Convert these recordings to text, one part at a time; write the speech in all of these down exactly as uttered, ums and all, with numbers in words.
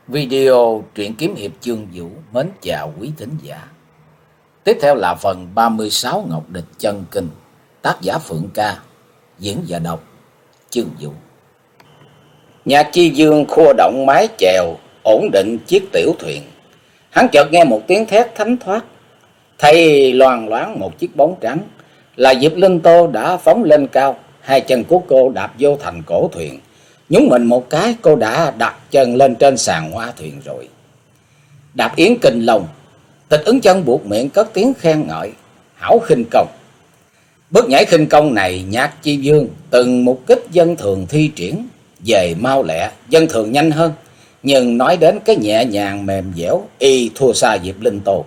Video truyện kiếm hiệp chương Vũ mến chào quý thính giả. Tiếp theo là phần ba mươi sáu Ngọc Địch chân kinh, tác giả Phượng Ca, diễn và đọc chương Vũ. Nhạc Chi Dương khua động mái chèo, ổn định chiếc tiểu thuyền. Hắn chợt nghe một tiếng thét thánh thoát, thấy loang loáng một chiếc bóng trắng, là Diệp Linh Tô đã phóng lên cao. Hai chân của cô đạp vô thành cổ thuyền, nhúng mình một cái, cô đã đặt chân lên trên sàn hoa thuyền rồi. Đạp yến kinh long, Tịch Ứng Chân buộc miệng cất tiếng khen ngợi, hảo khinh công. Bước nhảy khinh công này Nhạc Chi Dương từng mục kích dân thường thi triển, về mau lẹ dân thường nhanh hơn, nhưng nói đến cái nhẹ nhàng mềm dẻo y thua xa Diệp Linh Tô.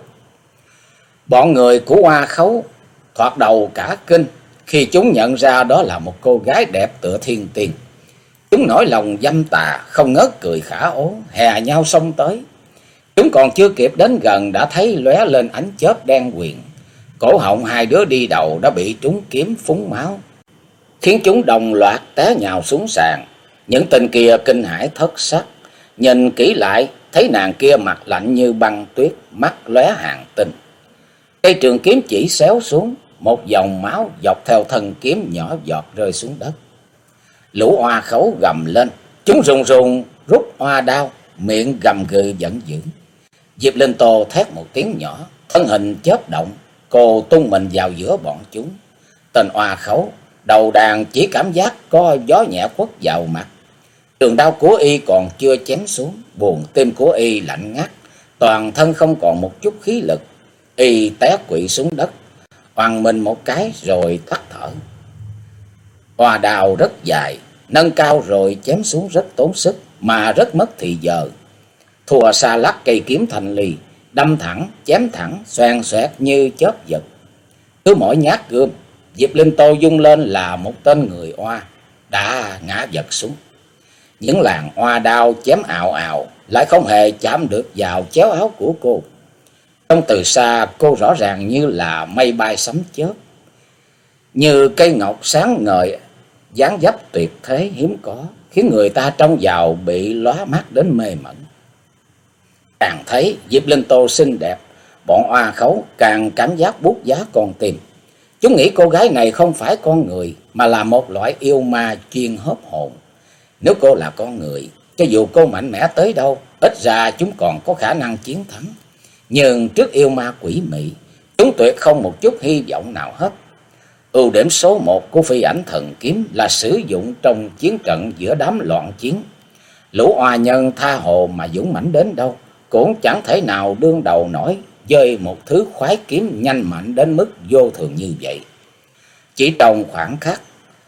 Bọn người của Hoa Khấu thoạt đầu cả kinh khi chúng nhận ra đó là một cô gái đẹp tựa thiên tiên. Chúng nổi lòng dâm tà, không ngớt cười khả ố, hè nhau xông tới. Chúng còn chưa kịp đến gần đã thấy lóe lên ánh chớp đen quyền. Cổ họng hai đứa đi đầu đã bị trúng kiếm phúng máu, khiến chúng đồng loạt té nhào xuống sàn. Những tên kia kinh hãi thất sắc, nhìn kỹ lại thấy nàng kia mặt lạnh như băng tuyết, mắt lóe hàng tinh. Cây trường kiếm chỉ xéo xuống, một dòng máu dọc theo thân kiếm nhỏ giọt rơi xuống đất. Lũ Hoa Khấu gầm lên, chúng rùng rùng rút hoa đao, miệng gầm gừ giận dữ. Diệp Linh Tô thét một tiếng nhỏ, thân hình chớp động, cô tung mình vào giữa bọn chúng. Tên Hoa Khấu đầu đàn chỉ cảm giác có gió nhẹ quất vào mặt. Trường đao của y còn chưa chém xuống, buồng tim của y lạnh ngắt, toàn thân không còn một chút khí lực. Y té quỵ xuống đất, oằn mình một cái rồi tắt thở. Hoa đào rất dài, nâng cao rồi chém xuống rất tốn sức, mà rất mất thì giờ. Thùa xa lắc cây kiếm thành lì, đâm thẳng, chém thẳng, xoèn xoẹt như chớp giật. Cứ mỗi nhát gươm, Diệp Linh Tô dung lên là một tên người Hoa đã ngã vật xuống. Những làn hoa đao chém ào ào, lại không hề chạm được vào chéo áo của cô. Trong từ xa cô rõ ràng như là mây bay sấm chớp, như cây ngọc sáng ngời, dáng dấp tuyệt thế hiếm có, khiến người ta trông vào bị lóa mắt đến mê mẩn. Càng thấy Diệp Linh Tô xinh đẹp, bọn Hoa Khấu càng cảm giác buốt giá con tim. Chúng nghĩ cô gái này không phải con người, mà là một loại yêu ma chuyên hớp hồn. Nếu cô là con người, cho dù cô mạnh mẽ tới đâu, ít ra chúng còn có khả năng chiến thắng. Nhưng trước yêu ma quỷ mị, chúng tuyệt không một chút hy vọng nào hết. Ưu điểm số một của phi ảnh thần kiếm là sử dụng trong chiến trận giữa đám loạn chiến. Lũ oa nhân tha hồ mà dũng mãnh đến đâu, cũng chẳng thể nào đương đầu nổi với một thứ khoái kiếm nhanh mạnh đến mức vô thường như vậy. Chỉ trong khoảng khắc,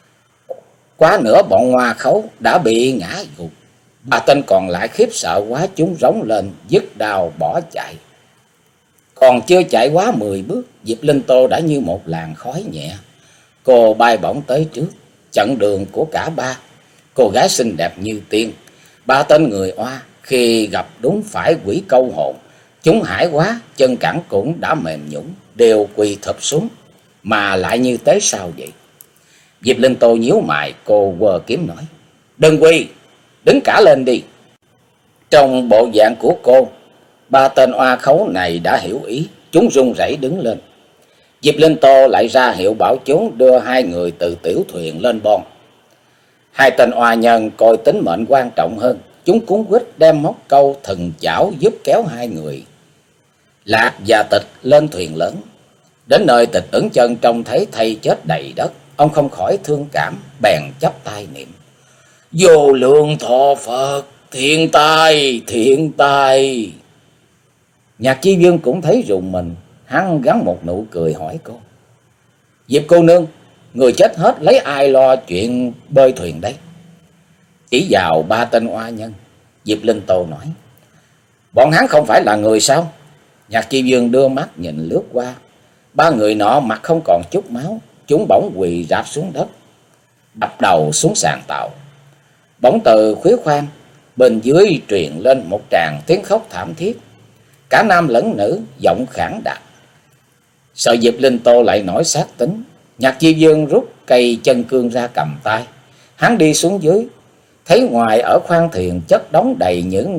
quá nửa bọn Hoa Khấu đã bị ngã gục. Ba tên còn lại khiếp sợ quá, chúng rống lên dứt đao bỏ chạy. Còn chưa chạy quá mười bước, Diệp Linh Tô đã như một làn khói nhẹ. Cô bay bổng tới trước, chặn đường của cả ba. Cô gái xinh đẹp như tiên, ba tên người Oa khi gặp đúng phải quỷ câu hồn, chúng hãi quá, chân cẳng cũng đã mềm nhũn, đều quỳ thụp xuống, mà lại như tế sao vậy. Diệp Linh Tô nhíu mày, cô quờ kiếm nói, đừng quỳ, đứng cả lên đi. Trong bộ dạng của cô, ba tên Oa Khấu này đã hiểu ý, chúng run rẩy đứng lên. Diệp Linh Tô lại ra hiệu bảo chúng đưa hai người từ tiểu thuyền lên bon. Hai tên oa nhân coi tính mệnh quan trọng hơn, chúng cuốn quýt đem móc câu thần chảo giúp kéo hai người Lạc và Tịch lên thuyền lớn. Đến nơi Tịch Ứng Chân trông thấy thây chết đầy đất, ông không khỏi thương cảm, bèn chắp tay niệm, vô lượng thọ Phật, thiện tai, thiện tai. Nhạc Chi Dương cũng thấy rùng mình, hắn gắn một nụ cười hỏi cô, Diệp cô nương, người chết hết lấy ai lo chuyện bơi thuyền đấy? Chỉ vào ba tên oa nhân, Diệp Linh Tô nói, bọn hắn không phải là người sao? Nhạc Chi Dương đưa mắt nhìn lướt qua, ba người nọ mặt không còn chút máu, chúng bỗng quỳ rạp xuống đất, đập đầu xuống sàn tàu. Bỗng từ khuỷu khoang bên dưới truyền lên một tràng tiếng khóc thảm thiết, cả nam lẫn nữ, giọng khản đặc. Sợ Diệp Linh Tô lại nổi sát tính, Nhạc Chi Dương rút cây chân cương ra cầm tay. Hắn đi xuống dưới, thấy ngoài ở khoang thuyền chất đống đầy những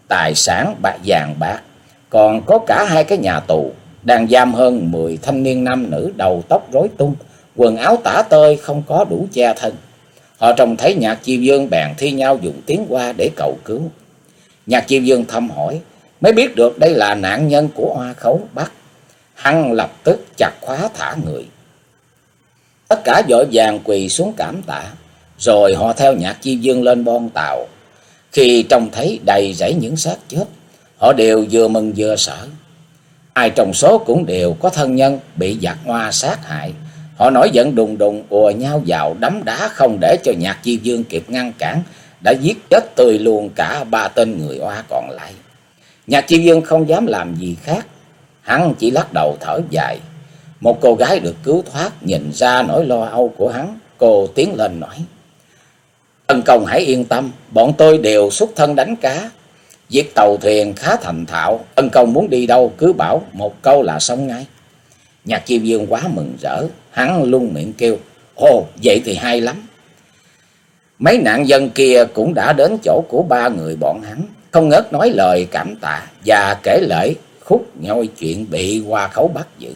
tài sản bạc vàng bạc, còn có cả hai cái nhà tù đang giam hơn mười thanh niên nam nữ đầu tóc rối tung, quần áo tả tơi không có đủ che thân. Họ trông thấy Nhạc Chiêu Dương bèn thi nhau dùng tiếng qua để cầu cứu. Nhạc Chiêu Dương thăm hỏi, mới biết được đây là nạn nhân của Hoa Khấu Bắc. Hắn lập tức chặt khóa thả người. Tất cả vội vàng quỳ xuống cảm tạ, rồi họ theo Nhạc Chiêu Dương lên bon tàu. Khi trông thấy đầy rẫy những xác chết, họ đều vừa mừng vừa sợ. Ai trong số cũng đều có thân nhân bị giặc Hoa sát hại. Họ nổi giận đùng đùng ùa nhau vào đấm đá, không để cho Nhạc Chiêu Dương kịp ngăn cản, đã giết chết tươi luôn cả ba tên người Hoa còn lại. Nhạc Chiêu Dương không dám làm gì khác, hắn chỉ lắc đầu thở dài. Một cô gái được cứu thoát nhìn ra nỗi lo âu của hắn, cô tiến lên nói: Ân công hãy yên tâm, bọn tôi đều xuất thân đánh cá, việc tàu thuyền khá thành thạo. Ân công muốn đi đâu cứ bảo một câu là xong ngay. Nhạc Chiêu Dương quá mừng rỡ, hắn luôn miệng kêu: Ồ, vậy thì hay lắm. Mấy nạn dân kia cũng đã đến chỗ của ba người bọn hắn, không ngớt nói lời cảm tạ và kể lể khúc nhoi chuyện bị Hoa Khấu bắt giữ.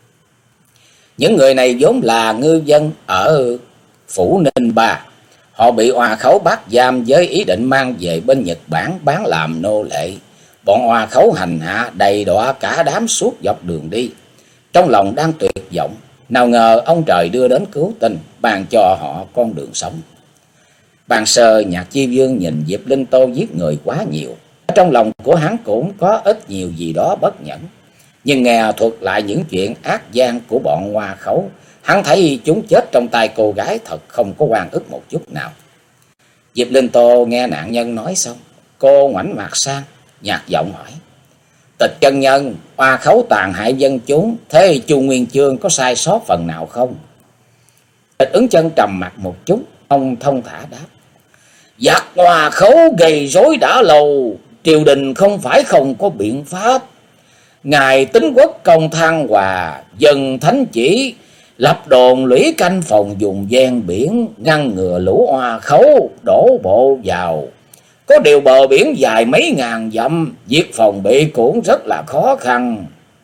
Những người này vốn là ngư dân ở Phủ Ninh Ba. Họ bị Hoa Khấu bắt giam với ý định mang về bên Nhật Bản bán làm nô lệ. Bọn Hoa Khấu hành hạ đầy đọa cả đám suốt dọc đường đi. Trong lòng đang tuyệt vọng, nào ngờ ông trời đưa đến cứu tinh, ban cho họ con đường sống. Ban sơ Nhạc Chiêu Dương nhìn Diệp Linh Tô giết người quá nhiều, trong lòng của hắn cũng có ít nhiều gì đó bất nhẫn. Nhưng nghe thuật lại những chuyện ác gian của bọn Hoa Khấu, hắn thấy chúng chết trong tay cô gái thật không có oan ức một chút nào. Diệp Linh Tô nghe nạn nhân nói xong, cô ngoảnh mặt sang, nhạt giọng hỏi: Tịch chân nhân, Hoa Khấu tàn hại dân chúng, thế Chu Nguyên Chương có sai sót phần nào không? Tịch Ứng Chân trầm mặt một chút, ông thông thả đáp: Giặc Hoa Khấu gây rối đã lâu, triều đình không phải không có biện pháp. Ngài Tính Quốc công Thăng Hòa dần thánh chỉ lập đồn lũy canh phòng vùng ven biển, ngăn ngừa lũ Hoa Khấu đổ bộ vào. Có điều bờ biển dài mấy ngàn dặm, việc phòng bị cũng rất là khó khăn.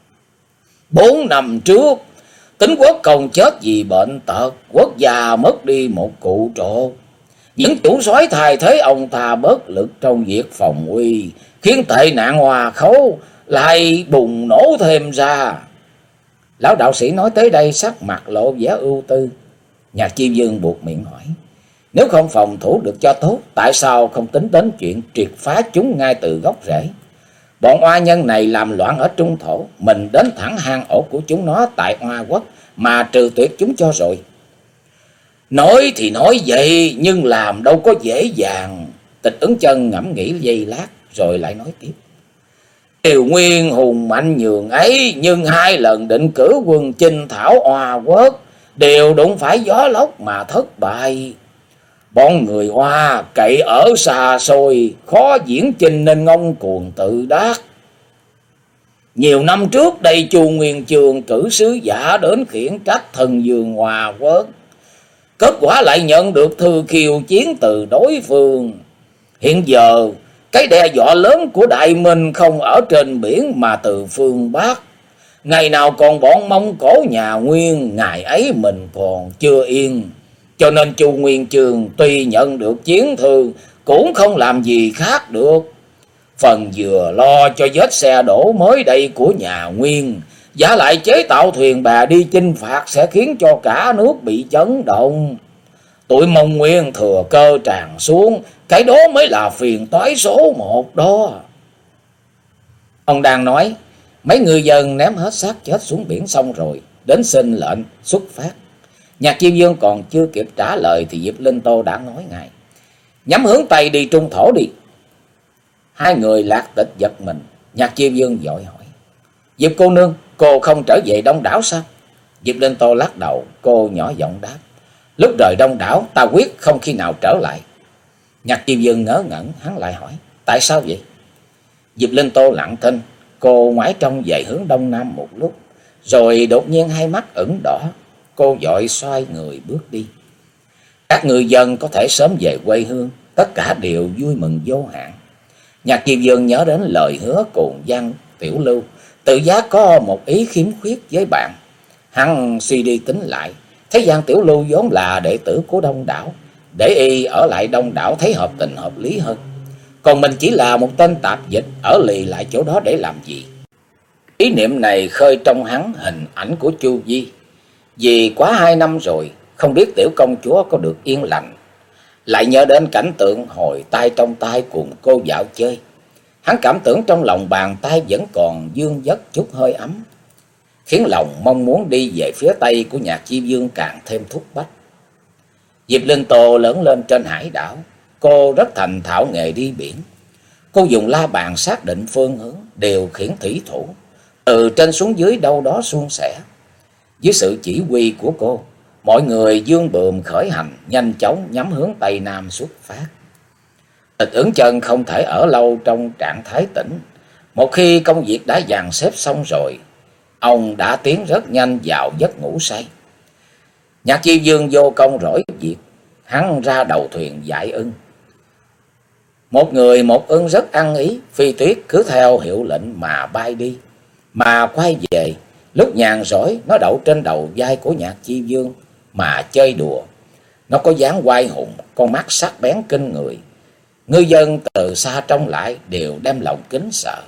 Bốn năm trước, Tính Quốc công chết vì bệnh tật, quốc gia mất đi một cụ trột. Những chủ soái thay thế ông ta bất lực trong việc phòng uy, khiến tệ nạn Hoa Khấu lại bùng nổ thêm ra. Lão đạo sĩ nói tới đây sắc mặt lộ vẻ ưu tư. Nhạc Chiêu Dương buộc miệng hỏi: Nếu không phòng thủ được cho tốt, tại sao không tính đến chuyện triệt phá chúng ngay từ gốc rễ? Bọn oa nhân này làm loạn ở Trung Thổ, mình đến thẳng hang ổ của chúng nó tại Hoa Quốc mà trừ tuyệt chúng cho rồi. Nói thì nói vậy, nhưng làm đâu có dễ dàng. Tịch Ứng Chân ngẫm nghĩ giây lát rồi lại nói tiếp: Triều Nguyên hùng mạnh nhường ấy, nhưng hai lần định cử quân chinh thảo Hoa Quốc đều đụng phải gió lốc mà thất bại. Bọn người Hoa cậy ở xa xôi, khó diễn chinh nên ngông cuồng tự đắc. Nhiều năm trước đây Chu Nguyên Chương cử sứ giả đến khiển trách thần vương Hoa Quốc, kết quả lại nhận được thư khiêu chiến từ đối phương. Hiện giờ cái đe dọa lớn của Đại Minh không ở trên biển mà từ phương Bắc. Ngày nào còn bọn Mông Cổ nhà Nguyên, ngày ấy mình còn chưa yên. Cho nên Chu Nguyên Chương tuy nhận được chiến thư cũng không làm gì khác được. Phần vừa lo cho vết xe đổ mới đây của nhà Nguyên, giả lại chế tạo thuyền bè đi chinh phạt sẽ khiến cho cả nước bị chấn động. Tụi Mông Nguyên thừa cơ tràn xuống, cái đó mới là phiền toái số một đó. Ông đang nói, mấy ngư dân ném hết xác chết xuống biển xong rồi, đến xin lệnh xuất phát. Nhạc Chiêu Dương còn chưa kịp trả lời thì Diệp Linh Tô đã nói ngay: Nhắm hướng Tây đi Trung Thổ đi. Hai người Lạc Tịch giật mình. Nhạc Chiêu Dương vội hỏi: Diệp cô nương, cô không trở về Đông Đảo sao? Diệp Linh Tô lắc đầu, cô nhỏ giọng đáp: Lúc rời Đông Đảo ta quyết không khi nào trở lại. Nhạc Chiêu Dương ngớ ngẩn, hắn lại hỏi: Tại sao vậy? Diệp Linh Tô lặng thinh, cô ngoái trông về hướng Đông Nam một lúc, rồi đột nhiên hai mắt ửng đỏ. Cô vội xoay người bước đi. Các người dân có thể sớm về quê hương, tất cả đều vui mừng vô hạn. Nhạc Chi Dương nhớ đến lời hứa cùng Giang Tiểu Lưu, tự giác có một ý khiếm khuyết với bạn. Hắn suy đi tính lại, thấy Giang Tiểu Lưu vốn là đệ tử của Đông Đảo, để y ở lại Đông Đảo thấy hợp tình hợp lý hơn. Còn mình chỉ là một tên tạp dịch, ở lì lại chỗ đó để làm gì? Ý niệm này khơi trong hắn hình ảnh của Chu Di. Vì quá hai năm rồi, không biết tiểu công chúa có được yên lành. Lại nhớ đến cảnh tượng hồi tay trong tay cùng cô dạo chơi. Hắn cảm tưởng trong lòng bàn tay vẫn còn vương vất chút hơi ấm, khiến lòng mong muốn đi về phía tây của Nhạc Chi Dương càng thêm thúc bách. Diệp Linh Tô lớn lên trên hải đảo, cô rất thành thạo nghề đi biển. Cô dùng la bàn xác định phương hướng, điều khiển thủy thủ, từ trên xuống dưới đâu đó suôn sẻ. Dưới sự chỉ huy của cô, mọi người dương bườm khởi hành, nhanh chóng nhắm hướng tây nam xuất phát. Tịch Ứng Chân không thể ở lâu trong trạng thái tĩnh. Một khi công việc đã dàn xếp xong rồi, ông đã tiến rất nhanh vào giấc ngủ say. Nhạc Chi Dương vô công rỗi việc, hắn ra đầu thuyền dạy ưng. Một người một ưng rất ăn ý, Phi Tuyết cứ theo hiệu lệnh mà bay đi. Mà quay về, lúc nhàn rỗi nó đậu trên đầu vai của Nhạc Chi Dương mà chơi đùa. Nó có dáng oai hùng, con mắt sắc bén kinh người. Ngư dân từ xa trông lại đều đem lòng kính sợ.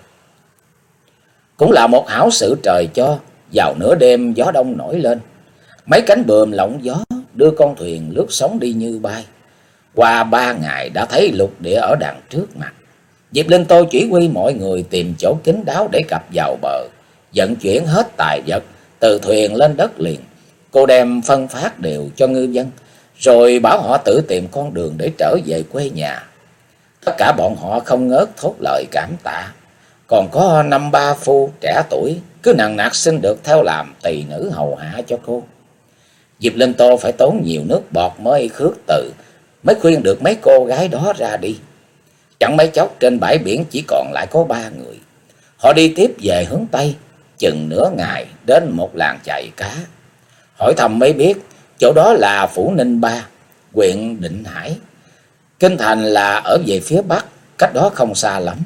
Cũng là một hảo sự trời cho, vào nửa đêm gió đông nổi lên. Mấy cánh buồm lộng gió đưa con thuyền lướt sóng đi như bay. Qua ba ngày đã thấy lục địa ở đằng trước mặt. Diệp Linh Tô chỉ huy mọi người tìm chỗ kín đáo để cập vào bờ, vận chuyển hết tài vật từ thuyền lên đất liền. Cô đem phân phát đều cho ngư dân, rồi bảo họ tự tìm con đường để trở về quê nhà. Tất cả bọn họ không ngớt thốt lời cảm tạ. Còn có năm ba phu trẻ tuổi cứ nằng nặc xin được theo làm tỳ nữ hầu hạ cho cô. Diệp Linh Tô phải tốn nhiều nước bọt mới khước từ, mới khuyên được mấy cô gái đó ra đi. Chẳng mấy chốc trên bãi biển chỉ còn lại có ba người. Họ đi tiếp về hướng Tây, chừng nửa ngày đến một làng chài cá. Hỏi thăm mới biết, chỗ đó là Phủ Ninh Ba, huyện Định Hải. Kinh thành là ở về phía Bắc, cách đó không xa lắm.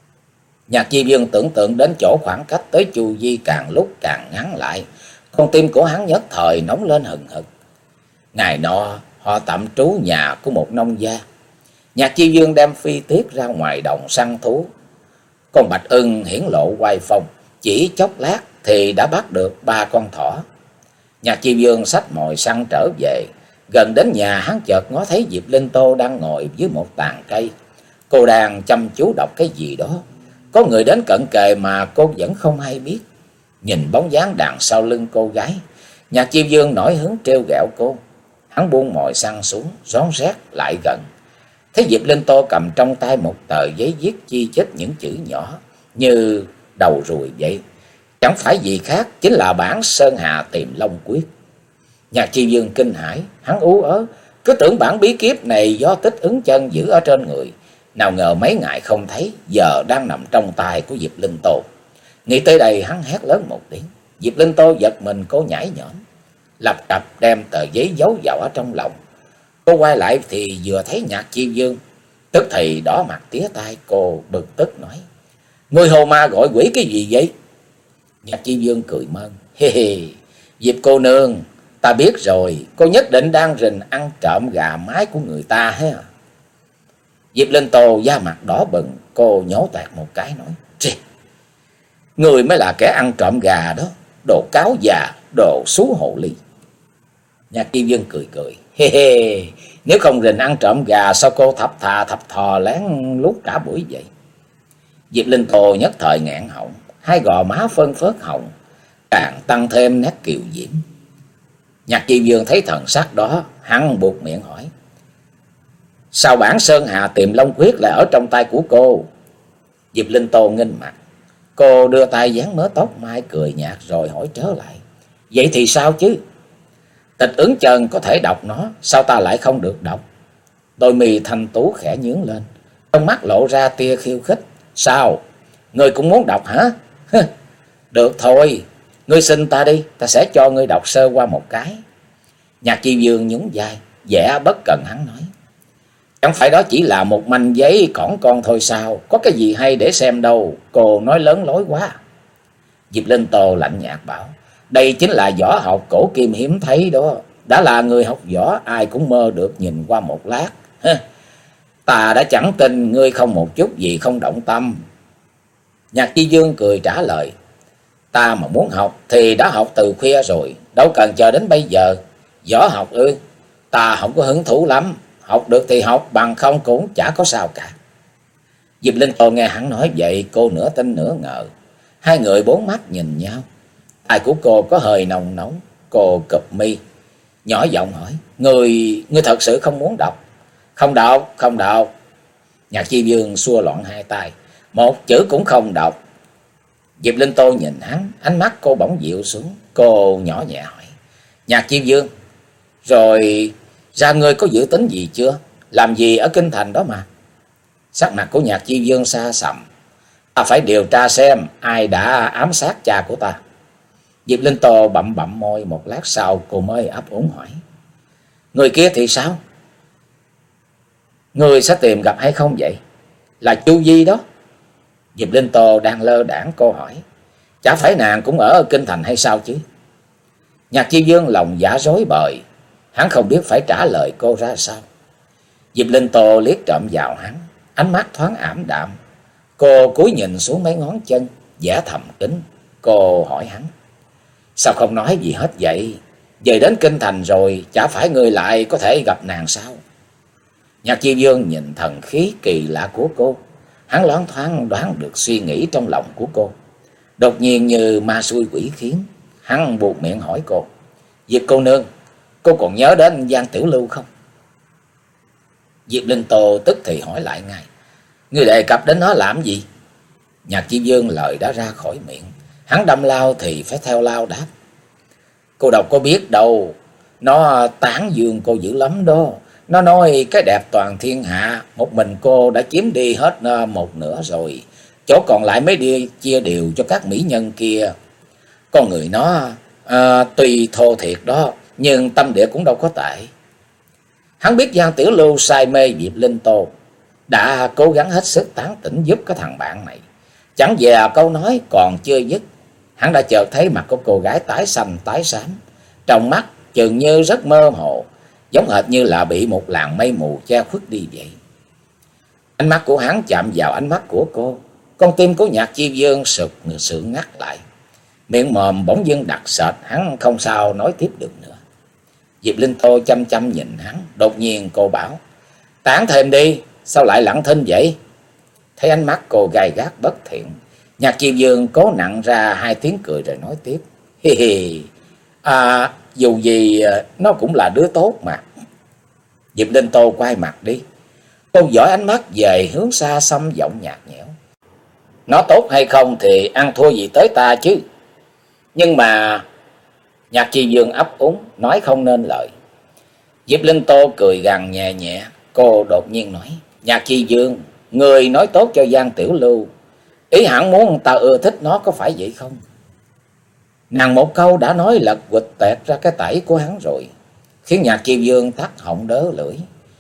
Nhạc Chi Dương tưởng tượng đến chỗ khoảng cách tới Chu Di càng lúc càng ngắn lại. Con tim của hắn nhất thời nóng lên hừng hực. Ngày nọ, họ tạm trú nhà của một nông gia. Nhạc Chi Dương đem Phi Tuyết ra ngoài đồng săn thú. Con bạch ưng hiển lộ oai phong, chỉ chốc lát thì đã bắt được ba con thỏ. Nhạc Chi Dương xách mồi săn trở về. Gần đến nhà, hắn chợt ngó thấy Diệp Linh Tô đang ngồi dưới một tàn cây. Cô đang chăm chú đọc cái gì đó. Có người đến cận kề mà cô vẫn không hay biết. Nhìn bóng dáng đằng sau lưng cô gái, Nhạc Chi Dương nổi hứng trêu ghẹo cô. Hắn buông mồi săn xuống, rón rét lại gần. Thấy Diệp Linh Tô cầm trong tay một tờ giấy viết chi chít những chữ nhỏ như đầu ruồi vậy. Chẳng phải gì khác, chính là bản Sơn Hà Tìm Long Quyết. Nhạc Chi Dương kinh hãi, hắn ú ớ, cứ tưởng bản bí kíp này do Tích Ứng Chân giữ ở trên người. Nào ngờ mấy ngày không thấy, giờ đang nằm trong tay của Diệp Linh Tô. Nghĩ tới đây, hắn hét lớn một tiếng. Diệp Linh Tô giật mình, cô nhảy nhõm, lập cập đem tờ giấy giấu vào ở trong lòng. Cô quay lại thì vừa thấy Nhạc Chi Dương, tức thì đỏ mặt tía tai. Cô bực tức nói: "Người hồ ma gọi quỷ cái gì vậy?" Nhạc Chi Dương cười mơn: "Hê hê, Diệp cô nương, ta biết rồi, cô nhất định đang rình ăn trộm gà mái của người ta ha." Diệp Linh Tô da mặt đỏ bừng, cô nhổ toẹt một cái nói: "Trì, người mới là kẻ ăn trộm gà đó, đồ cáo già, đồ xú hồ ly." Nhạc Chi Dương cười cười: "Hê hê, nếu không rình ăn trộm gà sao cô thập thà thập thò lén lút cả buổi vậy?" Diệp Linh Tô nhất thời nghẹn họng, hai gò má phân phớt hồng, càng tăng thêm nét kiều diễm. Nhạc Chi Dương thấy thần sắc đó, hắn buột miệng hỏi: "Sao bản Sơn Hà Tìm Long Quyết lại ở trong tay của cô?" Diệp Linh Tô nghênh mặt, cô đưa tay dán mớ tóc mai cười nhạt rồi hỏi trở lại: "Vậy thì sao chứ? Tịch Ứng Chân có thể đọc nó, sao ta lại không được đọc?" Đôi mì thanh tú khẽ nhướng lên, trong mắt lộ ra tia khiêu khích: "Sao, ngươi cũng muốn đọc hả? Được thôi, ngươi xin ta đi, ta sẽ cho ngươi đọc sơ qua một cái." Nhạc Chi Dương nhún vai, vẻ bất cần hắn nói: Chẳng phải đó chỉ là một manh giấy cỏn con thôi sao? Có cái gì hay để xem đâu, cô nói lớn lối quá. Diệp Linh Tô lạnh nhạt bảo, đây chính là võ học cổ kim hiếm thấy đó. Đã là người học võ, ai cũng mơ được nhìn qua một lát. Ta đã chẳng tin ngươi không một chút gì không động tâm. Nhạc Chi Dương cười trả lời, ta mà muốn học thì đã học từ khuya rồi, đâu cần chờ đến bây giờ. Võ học ư? Ta không có hứng thú lắm, học được thì học, bằng không cũng chả có sao cả. Diệp Linh Tô nghe hắn nói vậy, cô nửa tin nửa ngờ. Hai người bốn mắt nhìn nhau. Tai của cô có hơi nồng nóng, cô cụp mi, nhỏ giọng hỏi, Người, ngươi thật sự không muốn đọc? Không đọc, không đọc. Nhạc Chi Dương xua loạn hai tay, một chữ cũng không đọc. Diệp Linh Tô nhìn hắn, ánh mắt cô bỗng dịu xuống, cô nhỏ nhẹ hỏi, Nhạc Chi Dương, rồi ra ngươi có dự tính gì chưa? Làm gì ở kinh thành đó mà? Sắc mặt của Nhạc Chi Dương xa sầm, ta phải điều tra xem ai đã ám sát cha của ta. Diệp Linh Tô bậm bậm môi, một lát sau cô mới ấp úng hỏi, người kia thì sao? Người sẽ tìm gặp hay không vậy? Là Chu Di đó. Diệp Linh Tô đang lơ đãng cô hỏi, chả phải nàng cũng ở kinh thành hay sao chứ? Nhạc Chi Dương lòng dạ rối bời, hắn không biết phải trả lời cô ra sao. Diệp Linh Tô liếc trộm vào hắn, ánh mắt thoáng ảm đạm. Cô cúi nhìn xuống mấy ngón chân, vẻ thầm kín. Cô hỏi hắn, sao không nói gì hết vậy? Về đến kinh thành rồi, chả phải người lại có thể gặp nàng sao? Nhạc Chi Dương nhìn thần khí kỳ lạ của cô, hắn loáng thoáng đoán được suy nghĩ trong lòng của cô. Đột nhiên như ma xui quỷ khiến, hắn buộc miệng hỏi cô, Diệp cô nương, cô còn nhớ đến Giang Tiểu Lưu không? Diệp Linh Tô tức thì hỏi lại ngay, ngươi đề cập đến nó làm gì? Nhạc Chi Dương lời đã ra khỏi miệng, hắn đâm lao thì phải theo lao đáp, cô đâu có biết đâu, nó tán dương cô dữ lắm đó. Nó nói cái đẹp toàn thiên hạ, một mình cô đã chiếm đi hết một nửa rồi, chỗ còn lại mới đi chia đều cho các mỹ nhân kia. Con người nó à, tuy thô thiệt đó, nhưng tâm địa cũng đâu có tệ. Hắn biết Giang Tiểu Lưu say mê Diệp Linh Tô, đã cố gắng hết sức tán tỉnh giúp cái thằng bạn này. Chẳng dè câu nói còn chưa dứt, hắn đã chợt thấy mặt của cô gái tái xanh tái xám, trong mắt chừng như rất mơ hồ, giống hệt như là bị một làn mây mù che khuất đi vậy. Ánh mắt của hắn chạm vào ánh mắt của cô, con tim của Nhạc Chi Dương sụt sượng ngắt lại, miệng mồm bỗng dưng đặc sệt, hắn không sao nói tiếp được nữa. Diệp Linh Tô chăm chăm nhìn hắn, đột nhiên cô bảo, tán thêm đi, sao lại lặng thinh vậy? Thấy ánh mắt cô gay gắt bất thiện, Nhạc Chi Dương cố nặng ra hai tiếng cười rồi nói tiếp, hi hi, à, dù gì nó cũng là đứa tốt mà. Diệp Linh Tô quay mặt đi, cô dõi ánh mắt về hướng xa xăm, giọng nhạt nhẽo, nó tốt hay không thì ăn thua gì tới ta chứ? Nhưng mà... Nhạc Chi Dương ấp úng nói không nên lời. Diệp Linh Tô cười gằn nhẹ nhẹ, cô đột nhiên nói, Nhạc Chi Dương, người nói tốt cho Giang Tiểu Lưu, ý hẳn muốn ta ưa thích nó có phải vậy không? Nàng một câu đã nói lật quịch tẹt ra cái tẩy của hắn rồi, khiến Nhạc Chi Dương tắt họng đớ lưỡi.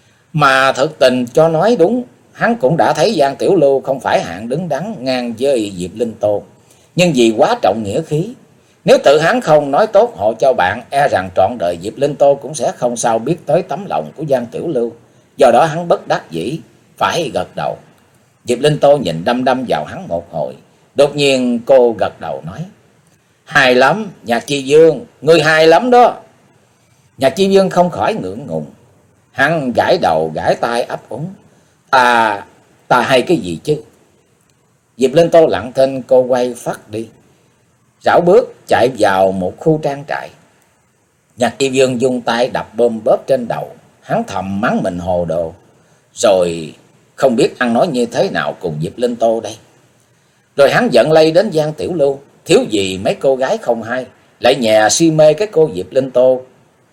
Mà thực tình cho nói đúng, hắn cũng đã thấy Giang Tiểu Lưu không phải hạng đứng đắn ngang với Diệp Linh Tô, nhưng vì quá trọng nghĩa khí, nếu tự hắn không nói tốt hộ cho bạn, e rằng trọn đời Diệp Linh Tô cũng sẽ không sao biết tới tấm lòng của Giang Tiểu Lưu. Do đó hắn bất đắc dĩ phải gật đầu. Diệp Linh Tô nhìn đăm đăm vào hắn một hồi, đột nhiên cô gật đầu nói, hay lắm, Nhạc Chi Dương, ngươi hay lắm đó. Nhạc Chi Dương không khỏi ngượng ngùng, hắn gãi đầu gãi tai ấp úng, ta ta hay cái gì chứ? Diệp Linh Tô lặng thinh, cô quay phắt đi, rảo bước chạy vào một khu trang trại. Nhạc Chi Dương dùng tay đập bôm bóp trên đầu, hắn thầm mắng mình hồ đồ, rồi không biết ăn nói như thế nào cùng Diệp Linh Tô đây. Rồi hắn giận lây đến Giang Tiểu Lưu, thiếu gì mấy cô gái không hay, lại nhà si mê cái cô Diệp Linh Tô.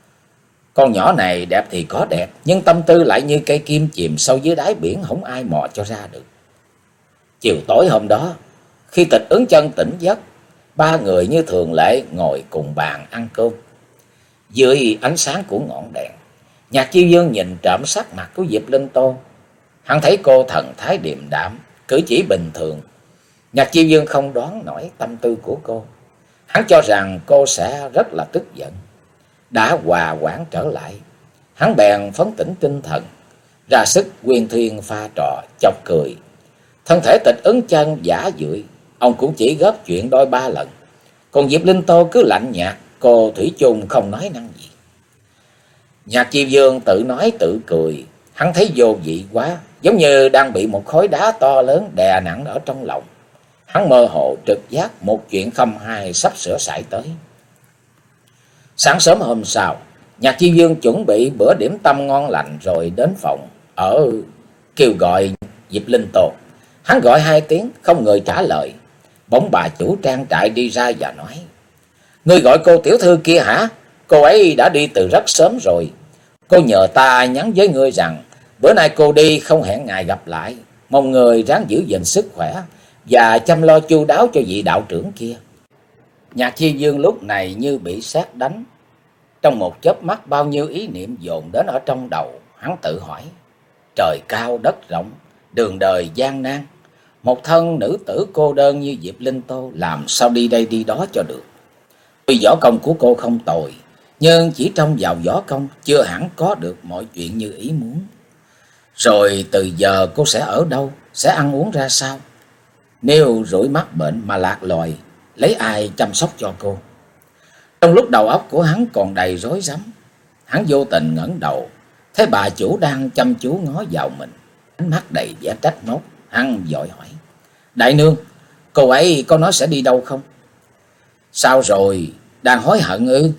Con nhỏ này đẹp thì có đẹp, nhưng tâm tư lại như cây kim chìm sâu dưới đáy biển, không ai mò cho ra được. Chiều tối hôm đó, khi Tịch Ứng Chân tỉnh giấc, ba người như thường lệ ngồi cùng bàn ăn cơm. Dưới ánh sáng của ngọn đèn, Nhạc Chi Dương nhìn trộm sắc mặt của Diệp Linh Tô. Hắn thấy cô thần thái điềm đạm, cử chỉ bình thường. Nhạc Chi Dương không đoán nổi tâm tư của cô. Hắn cho rằng cô sẽ rất là tức giận. Đã hòa hoãn trở lại, hắn bèn phấn tĩnh tinh thần, ra sức quyên thuyên pha trò chọc cười. Thân thể Tịch Ứng Chân giả dưỡi, ông cũng chỉ góp chuyện đôi ba lần. Còn Diệp Linh Tô cứ lạnh nhạt, cô thủy chung không nói năng gì. Nhạc Chi Dương tự nói tự cười, hắn thấy vô vị quá, giống như đang bị một khối đá to lớn đè nặng ở trong lòng. Hắn mơ hồ trực giác một chuyện không hay sắp sửa xảy tới. Sáng sớm hôm sau, Nhạc Chi Dương chuẩn bị bữa điểm tâm ngon lành rồi đến phòng ở kêu gọi Diệp Linh Tô. Hắn gọi hai tiếng không người trả lời. Bỗng bà chủ trang trại đi ra và nói: "Ngươi gọi cô tiểu thư kia hả? Cô ấy đã đi từ rất sớm rồi. Cô nhờ ta nhắn với ngươi rằng bữa nay cô đi không hẹn ngày gặp lại. Mong người ráng giữ gìn sức khỏe và chăm lo chu đáo cho vị đạo trưởng kia." Nhạc Chi Dương lúc này như bị sét đánh. Trong một chớp mắt bao nhiêu ý niệm dồn đến ở trong đầu. Hắn tự hỏi: trời cao đất rộng, đường đời gian nan, một thân nữ tử cô đơn như Diệp Linh Tô làm sao đi đây đi đó cho được. Tuy võ công của cô không tồi, nhưng chỉ trong vào võ công chưa hẳn có được mọi chuyện như ý muốn. Rồi từ giờ cô sẽ ở đâu, sẽ ăn uống ra sao? Nếu rủi mắc bệnh mà lạc loài, lấy ai chăm sóc cho cô? Trong lúc đầu óc của hắn còn đầy rối rắm, hắn vô tình ngẩng đầu, thấy bà chủ đang chăm chú ngó vào mình, ánh mắt đầy vẻ trách móc. Hắn vội hỏi: "Đại nương, cô ấy có nói sẽ đi đâu không?" "Sao rồi, đang hối hận ư?"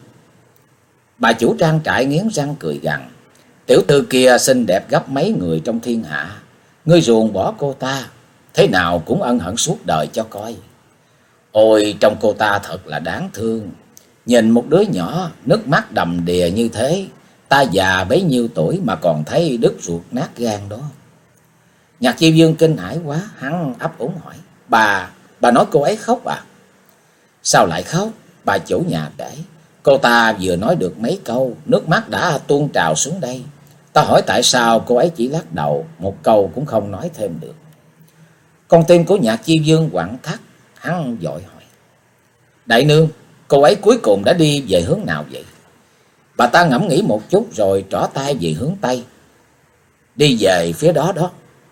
Bà chủ trang trại nghiến răng cười gằn: "Tiểu thư kia xinh đẹp gấp mấy người trong thiên hạ, ngươi ruồng bỏ cô ta, thế nào cũng ân hận suốt đời cho coi. Ôi, trong cô ta thật là đáng thương. Nhìn một đứa nhỏ nước mắt đầm đìa như thế, ta già bấy nhiêu tuổi mà còn thấy đứt ruột nát gan đó." Nhạc Chi Dương kinh hãi quá, hắn ấp úng hỏi: Bà, bà nói cô ấy khóc à?" "Sao lại khóc?" Bà chủ nhà kể: "Cô ta vừa nói được mấy câu, nước mắt đã tuôn trào xuống đây. Ta hỏi tại sao, cô ấy chỉ lắc đầu, một câu cũng không nói thêm được." Con tim của Nhạc Chi Dương quặn thắt, hắn vội hỏi: "Đại nương, cô ấy cuối cùng đã đi về hướng nào vậy?" Bà ta ngẫm nghĩ một chút rồi trỏ tay về hướng Tây: "Đi về phía đó đó."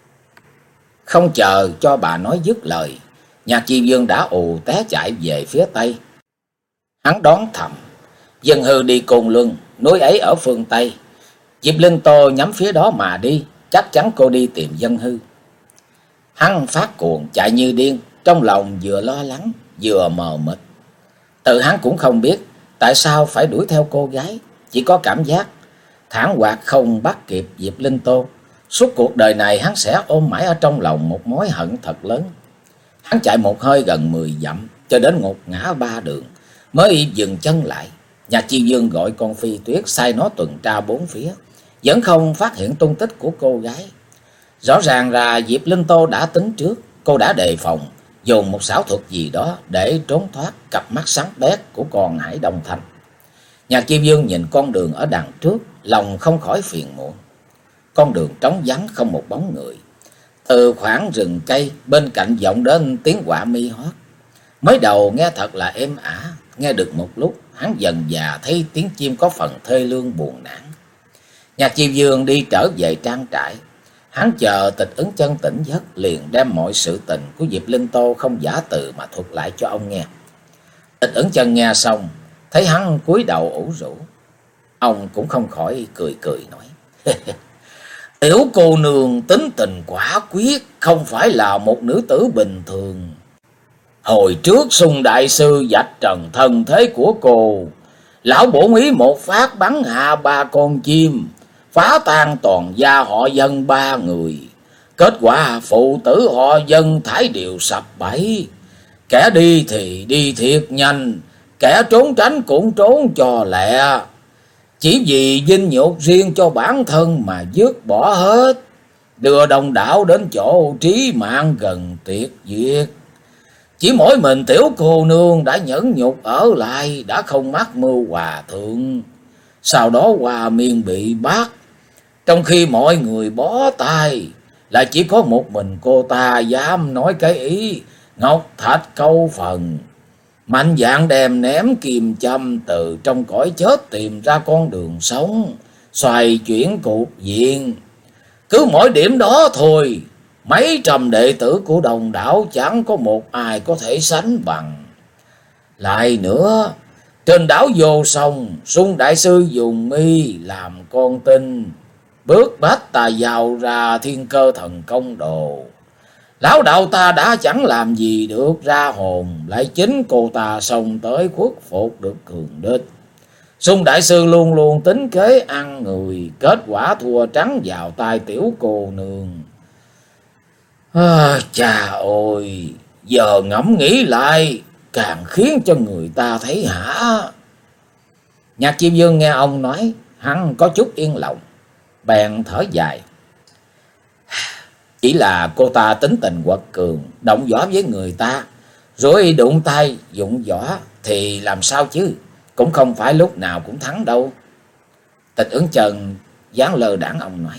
Không chờ cho bà nói dứt lời, Nhạc Chi Dương đã ù té chạy về phía Tây. Hắn đoán thầm, Dân Hư đi Côn Luân, núi ấy ở phương Tây. Diệp Linh Tô nhắm phía đó mà đi, chắc chắn cô đi tìm Dân Hư. Hắn phát cuồng chạy như điên, trong lòng vừa lo lắng vừa mờ mịt. Tự hắn cũng không biết tại sao phải đuổi theo cô gái, chỉ có cảm giác thản hoặc không bắt kịp Diệp Linh Tô. Suốt cuộc đời này hắn sẽ ôm mãi ở trong lòng một mối hận thật lớn. Hắn chạy một hơi gần mười dặm, cho đến một ngã ba đường mới dừng chân lại. Nhạc Chi Dương gọi con Phi Tuyết sai nó tuần tra bốn phía, vẫn không phát hiện tung tích của cô gái. Rõ ràng là Diệp Linh Tô đã tính trước, cô đã đề phòng, dùng một xảo thuật gì đó để trốn thoát cặp mắt sáng bét của con Hải Đông Thanh. Nhạc Chi Dương nhìn con đường ở đằng trước, lòng không khỏi phiền muộn. Con đường trống vắng không một bóng người. Từ khoảng rừng cây bên cạnh vọng đến tiếng quạ mi hót. Mới đầu nghe thật là êm ả, nghe được một lúc, hắn dần dà thấy tiếng chim có phần thê lương buồn nản. Nhạc Chi Dương đi trở về trang trại. Hắn chờ Tịch Ứng Chân tỉnh giấc, liền đem mọi sự tình của Diệp Linh Tô không giả từ mà thuật lại cho ông nghe. Tịch Ứng Chân nghe xong, thấy hắn cúi đầu ủ rũ, ông cũng không khỏi cười cười nói: "Tiểu cô nương tính tình quả quyết, không phải là một nữ tử bình thường. Hồi trước Sung đại sư vạch trần thân thế của cô, lão bổn ý một phát bắn hạ ba con chim, phá tan toàn gia họ Dân ba người. Kết quả phụ tử họ Dân thải đều sập bẫy. Kẻ đi thì đi thiệt nhanh, kẻ trốn tránh cũng trốn cho lẹ. Chỉ vì vinh nhục riêng cho bản thân mà dứt bỏ hết, đưa đồng đảo đến chỗ trí mạng gần tuyệt diệt. Chỉ mỗi mình tiểu cô nương đã nhẫn nhục ở lại, đã không mắc mưu hòa thượng. sau đó qua miên bị bắt. Trong khi mọi người bó tay, lại chỉ có một mình cô ta dám nói cái ý ngọc thạch câu phần. Mạnh dạn đem ném kim châm từ trong cõi chết tìm ra con đường sống, xoay chuyển cục diện. Cứ mỗi điểm đó thôi, mấy trăm đệ tử của Đồng Đảo chẳng có một ai có thể sánh bằng. Lại nữa, trên đảo Vô Sông, Sung Đại Sư dùng mi làm con tin, bước bách tà vào ra thiên cơ thần công đồ. Lão đạo ta đã chẳng làm gì được ra hồn, lại chính cô ta xông tới khuất phục được cường địch. Sung Đại Sư luôn luôn tính kế ăn người, kết quả thua trắng vào tay tiểu cô nương. À, chà ôi, giờ ngẫm nghĩ lại càng khiến cho người ta thấy hả. Nhạc Chi Vương nghe ông nói, hắn có chút yên lòng, bèn thở dài. Chỉ là cô ta tính tình quật cường, động võ với người ta, rồi đụng tay dụng võ thì làm sao chứ, cũng không phải lúc nào cũng thắng đâu. Tịch Ứng Chân dáng lơ đãng ông nói.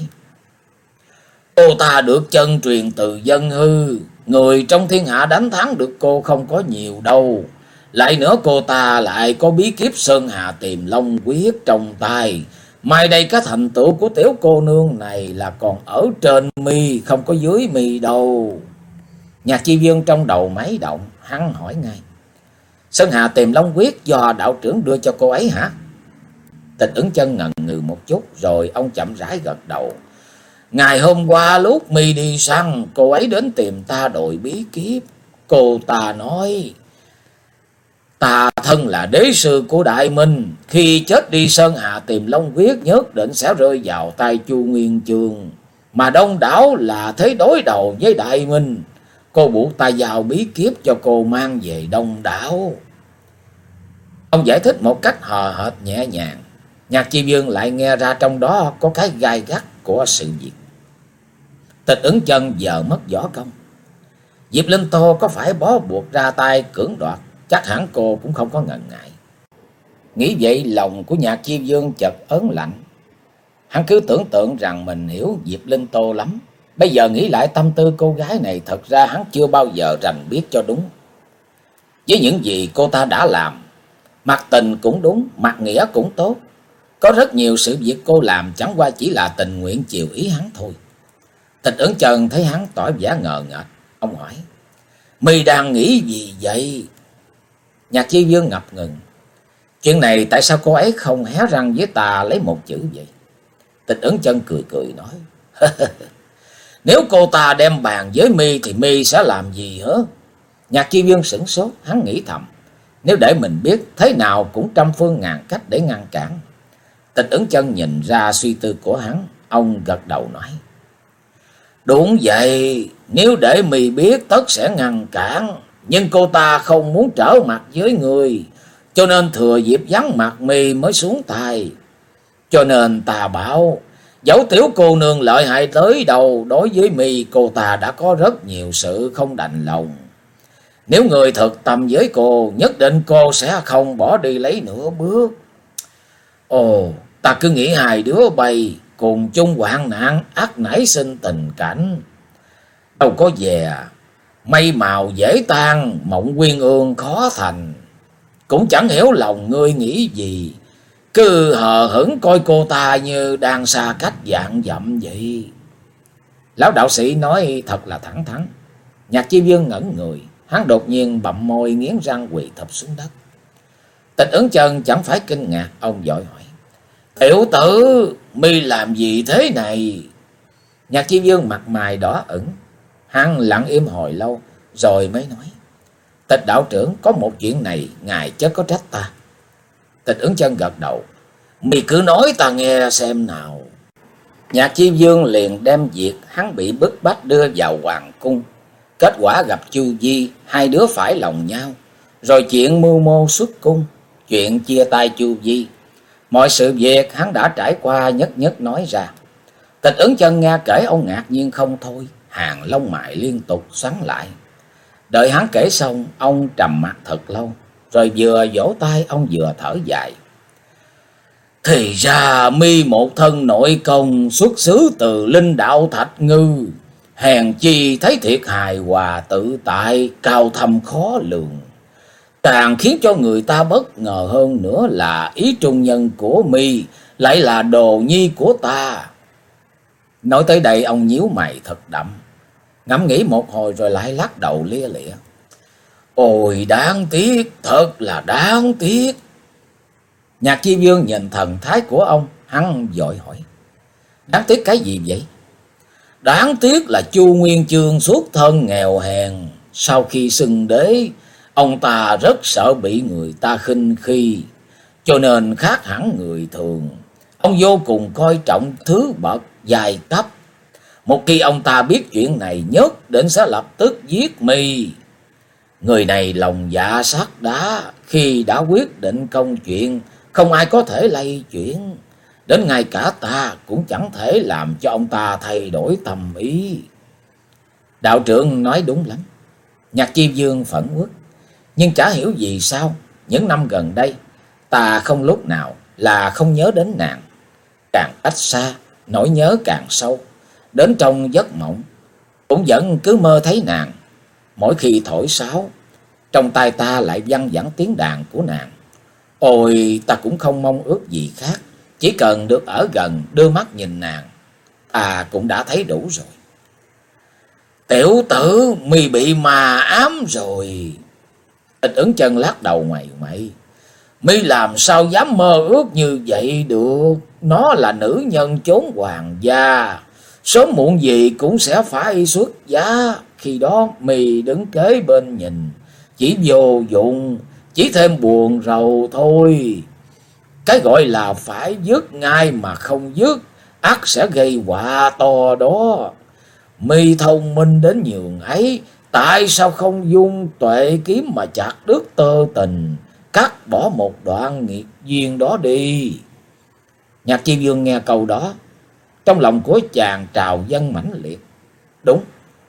Cô ta được chân truyền từ Dân Hư, người trong thiên hạ đánh thắng được cô không có nhiều đâu. Lại nữa cô ta lại có bí kíp Sơn Hà Tìm Long Quyết trong tay. Mai đây cái thành tựu của tiểu cô nương này là còn ở trên mi, không có dưới mi đâu. Nhạc Chi Vương trong đầu máy động, hắn hỏi ngay. Sơn Hà Tìm Long Quyết do đạo trưởng đưa cho cô ấy hả? Tịch Ứng Chân ngần ngừ một chút, rồi ông chậm rãi gật đầu. Ngày hôm qua lúc mi đi săn, cô ấy đến tìm ta đòi bí kíp. Cô ta nói, ta thân là đế sư của Đại Minh, khi chết đi Sơn Hà Tìm Long Quyết nhất định sẽ rơi vào tay Chu Nguyên Chương, mà Đông Đảo là thế đối đầu với Đại Minh. Cô buộc ta giao bí kíp cho cô mang về Đông Đảo. Ông giải thích một cách hờ hệt nhẹ nhàng. Nhạc Chi Vương lại nghe ra trong đó có cái gai gắt của sự việc. Tịch Ứng Chân giờ mất võ công, Diệp Linh Tô có phải bó buộc ra tay cưỡng đoạt, chắc hẳn cô cũng không có ngần ngại. Nghĩ vậy lòng của Nhạc Chi Vương chợt ớn lạnh. Hắn cứ tưởng tượng rằng mình hiểu Diệp Linh Tô lắm. Bây giờ nghĩ lại tâm tư cô gái này, thật ra hắn chưa bao giờ rành biết cho đúng. Với những gì cô ta đã làm, mặt tình cũng đúng, mặt nghĩa cũng tốt. Có rất nhiều sự việc cô làm chẳng qua chỉ là tình nguyện chiều ý hắn thôi. Tịch Ứng Chân thấy hắn tỏ vẻ ngờ ngợt, ông hỏi. Mi đang nghĩ gì vậy? Nhạc Chi Vương ngập ngừng. Chuyện này tại sao cô ấy không hé răng với ta lấy một chữ vậy? Tịch Ứng Chân cười cười nói. Nếu cô ta đem bàn với mi thì mi sẽ làm gì hả? Nhạc Chi Vương sửng sốt, hắn nghĩ thầm. Nếu để mình biết, thế nào cũng trăm phương ngàn cách để ngăn cản. Tịch Ứng Chân nhìn ra suy tư của hắn, ông gật đầu nói. Đúng vậy, nếu để mi biết tất sẽ ngăn cản. Nhưng cô ta không muốn trở mặt với người, cho nên thừa dịp vắng mặt mi mới xuống tay. Cho nên ta bảo, dẫu tiểu cô nương lợi hại tới đâu, đối với mi cô ta đã có rất nhiều sự không đành lòng. Nếu người thực tâm với cô, nhất định cô sẽ không bỏ đi lấy nửa bước. Ồ, ta cứ nghĩ hai đứa bay cùng chung hoạn nạn, ắt nảy sinh tình cảnh. Đâu có về, mây màu dễ tan, mộng quyên ương khó thành. Cũng chẳng hiểu lòng ngươi nghĩ gì, cứ hờ hững coi cô ta như đang xa cách vạn dặm vậy. Lão đạo sĩ nói thật là thẳng thắn. Nhạc Chi Vương ngẩn người, hắn đột nhiên bặm môi nghiến răng quỳ thụp xuống đất. Tịch Ứng Chân chẳng phải kinh ngạc, ông vội hỏi. Tiểu tử, mi làm gì thế này? Nhạc Chi Vương mặt mày đỏ ửng, hắn lặng im hồi lâu rồi mới nói. Tịch đạo trưởng, có một chuyện này ngài chớ có trách ta. Tịch Ứng Chân gật đầu. Mi cứ nói ta nghe xem nào. Nhạc Chi Vương liền đem việc hắn bị bức bách đưa vào hoàng cung, kết quả gặp Chu Di, hai đứa phải lòng nhau, rồi chuyện mưu mô xuất cung, chuyện chia tay Chu Di, mọi sự việc hắn đã trải qua nhất nhất nói ra. Tịch Ứng Chân nghe kể ông ngạc nhiên không thôi, hàng lông mày liên tục xoắn lại. Đợi hắn kể xong, ông trầm mặc thật lâu, rồi vừa vỗ tay ông vừa thở dài. Thì ra mi một thân nội công xuất xứ từ linh đạo Thạch Ngư. Hèn chi thấy thiệt hài hòa tự tại, cao thâm khó lường. Càng khiến cho người ta bất ngờ hơn nữa là ý trung nhân của mi lại là đồ nhi của ta. Nói tới đây ông nhíu mày thật đậm, ngẫm nghĩ một hồi rồi lại lắc đầu lia lịa. Ôi đáng tiếc, thật là đáng tiếc. Nhạc Chi Vương nhìn thần thái của ông, hắn vội hỏi. Đáng tiếc cái gì vậy? Đáng tiếc là Chu Nguyên Chương xuất thân nghèo hèn. Sau khi xưng đế, ông ta rất sợ bị người ta khinh khi, cho nên khác hẳn người thường. Ông vô cùng coi trọng thứ bậc giai cấp. Một khi ông ta biết chuyện này, nhất định sẽ lập tức giết mi. Người này lòng dạ sắt đá, khi đã quyết định công chuyện, không ai có thể lay chuyển. Đến ngay cả ta cũng chẳng thể làm cho ông ta thay đổi tâm ý. Đạo trưởng nói đúng lắm. Nhạc Chi Vương phẫn uất. Nhưng chả hiểu vì sao những năm gần đây ta không lúc nào là không nhớ đến nàng. Càng cách xa, nỗi nhớ càng sâu. Đến trong giấc mộng cũng vẫn cứ mơ thấy nàng. Mỗi khi thổi sáo, trong tai ta lại văng vẳng tiếng đàn của nàng. Ôi, ta cũng không mong ước gì khác, chỉ cần được ở gần, đưa mắt nhìn nàng, ta cũng đã thấy đủ rồi. Tiểu tử, mi bị ma ám rồi. Tịch Ứng Chân lắc đầu ngoài ngoại. Mi làm sao dám mơ ước như vậy được? Nó là nữ nhân chốn hoàng gia, sớm muộn gì cũng sẽ phải xuất giá. Khi đó mi đứng kế bên nhìn, chỉ vô dụng, chỉ thêm buồn rầu thôi. Cái gọi là phải dứt ngay mà không dứt, ắt sẽ gây họa to đó. Mi thông minh đến nhường ấy, tại sao không dung tuệ kiếm mà chặt đứt tơ tình, cắt bỏ một đoạn nghiệt duyên đó đi? Nhạc Chi Vương nghe câu đó, trong lòng của chàng trào dâng mãnh liệt. Đúng,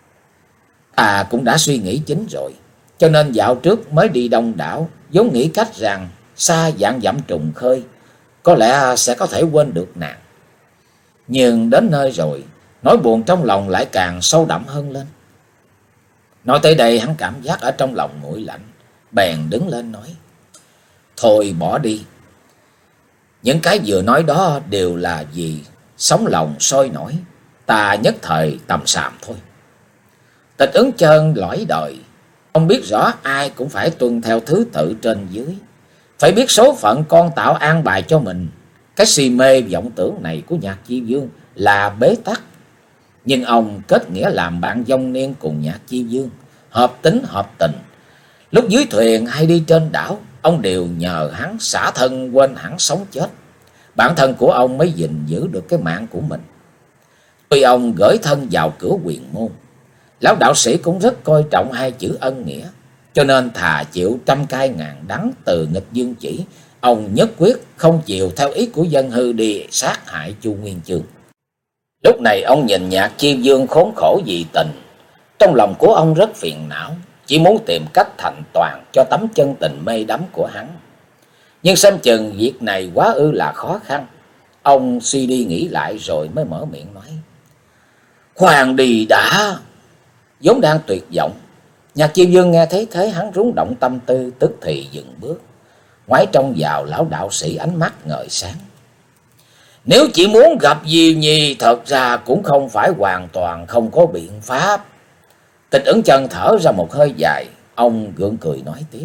ta cũng đã suy nghĩ chính rồi, cho nên dạo trước mới đi Đông Đảo, vốn nghĩ cách rằng xa vạn dặm trùng khơi, có lẽ sẽ có thể quên được nàng. Nhưng đến nơi rồi, nỗi buồn trong lòng lại càng sâu đậm hơn lên. Nói tới đây hắn cảm giác ở trong lòng nguội lạnh, bèn đứng lên nói. Thôi bỏ đi. Những cái vừa nói đó đều là vì sống lòng sôi nổi, ta nhất thời tầm xàm thôi. Tịch Ứng Chân lõi đời, ông biết rõ ai cũng phải tuân theo thứ tự trên dưới, phải biết số phận con tạo an bài cho mình. Cái si mê vọng tưởng này của Nhạc Chi Vương là bế tắc, nhưng ông kết nghĩa làm bạn vong niên cùng Nhạc Chi Vương, hợp tính hợp tình. Lúc dưới thuyền hay đi trên đảo, ông đều nhờ hắn xả thân quên hẳn sống chết. Bản thân của ông mới gìn giữ được cái mạng của mình. Tuy ông gửi thân vào cửa Huyền Môn, lão đạo sĩ cũng rất coi trọng hai chữ ân nghĩa, cho nên thà chịu trăm cay ngàn đắng từ nghịch dương chỉ, ông nhất quyết không chịu theo ý của dân hư đi sát hại Chu Nguyên Chương. Lúc này ông nhìn Nhạc Chi Vương khốn khổ vì tình, trong lòng của ông rất phiền não, chỉ muốn tìm cách thành toàn cho tấm chân tình mê đắm của hắn. Nhưng xem chừng việc này quá ư là khó khăn. Ông suy đi nghĩ lại rồi mới mở miệng nói. Khoan đi đã. Vốn đang tuyệt vọng, Nhạc Chi Vương nghe thấy thế hắn rúng động tâm tư, tức thì dừng bước, ngoái trông vào lão đạo sĩ ánh mắt ngời sáng. Nếu chỉ muốn gặp Diêu Nhi, thật ra cũng không phải hoàn toàn không có biện pháp. Tịch Ứng Chân thở ra một hơi dài, ông gượng cười nói tiếp.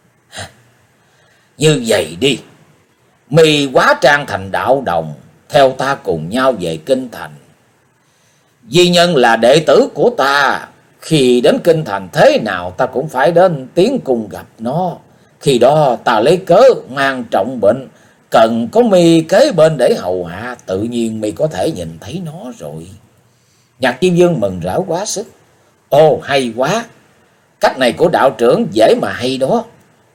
Như vậy đi, mi hóa trang thành đạo đồng, theo ta cùng nhau về kinh thành. Di Nhân là đệ tử của ta, khi đến kinh thành thế nào ta cũng phải đến tiến cung gặp nó. Khi đó ta lấy cớ mang trọng bệnh, cần có mi kế bên để hầu hạ, tự nhiên mi có thể nhìn thấy nó rồi. Nhạc Chi Vương mừng rỡ quá sức. Ồ hay quá, cách này của đạo trưởng dễ mà hay đó.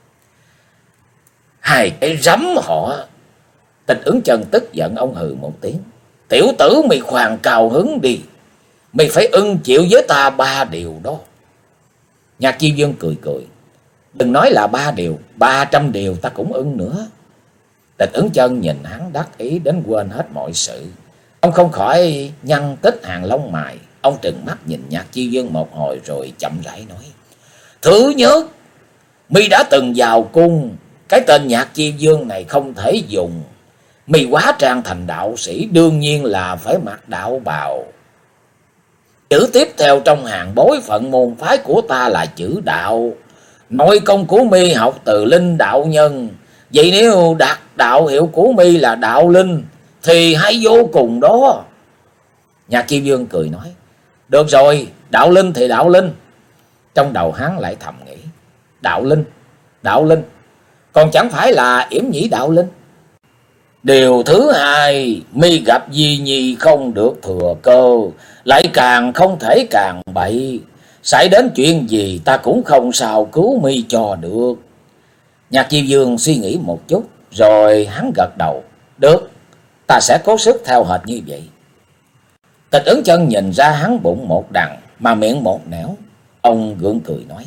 Hai cái rắm họ. Tịch Ứng Chân tức giận, ông hừ một tiếng. Tiểu tử mày khoan cao hứng đi, mày phải ưng chịu với ta ba điều đó. Nhạc Chi Vương cười cười. Đừng nói là ba điều, ba trăm điều ta cũng ưng nữa. Tịch Ứng Chân nhìn hắn đắc ý đến quên hết mọi sự. Ông không khỏi nhăn tích hàng lông mày. Ông trừng mắt nhìn Nhạc Chi Dương một hồi rồi chậm rãi nói: Thứ nhất, mi đã từng vào cung, cái tên Nhạc Chi Dương này không thể dùng. Mi quá trang thành đạo sĩ, đương nhiên là phải mặc đạo bào. Chữ tiếp theo trong hàng bối phận môn phái của ta là chữ đạo. Nội công của mi học từ Linh đạo nhân. Vậy nếu đặt đạo hiệu của mi là đạo Linh thì hay vô cùng đó. Nhạc Chi Dương cười nói: Được rồi, đạo Linh thì đạo Linh. Trong đầu hắn lại thầm nghĩ: Đạo Linh, đạo Linh, còn chẳng phải là Yểm Nhĩ đạo Linh. Điều thứ hai, mi gặp Di Nhi không được thừa cơ, lại càng không thể càng bậy. Xảy đến chuyện gì ta cũng không sao cứu mi cho được. Nhạc Chi Dương suy nghĩ một chút rồi hắn gật đầu: Được, ta sẽ cố sức theo hệt như vậy. Tịch Ứng Chân nhìn ra hắn bụng một đằng mà miệng một nẻo. Ông gượng cười nói: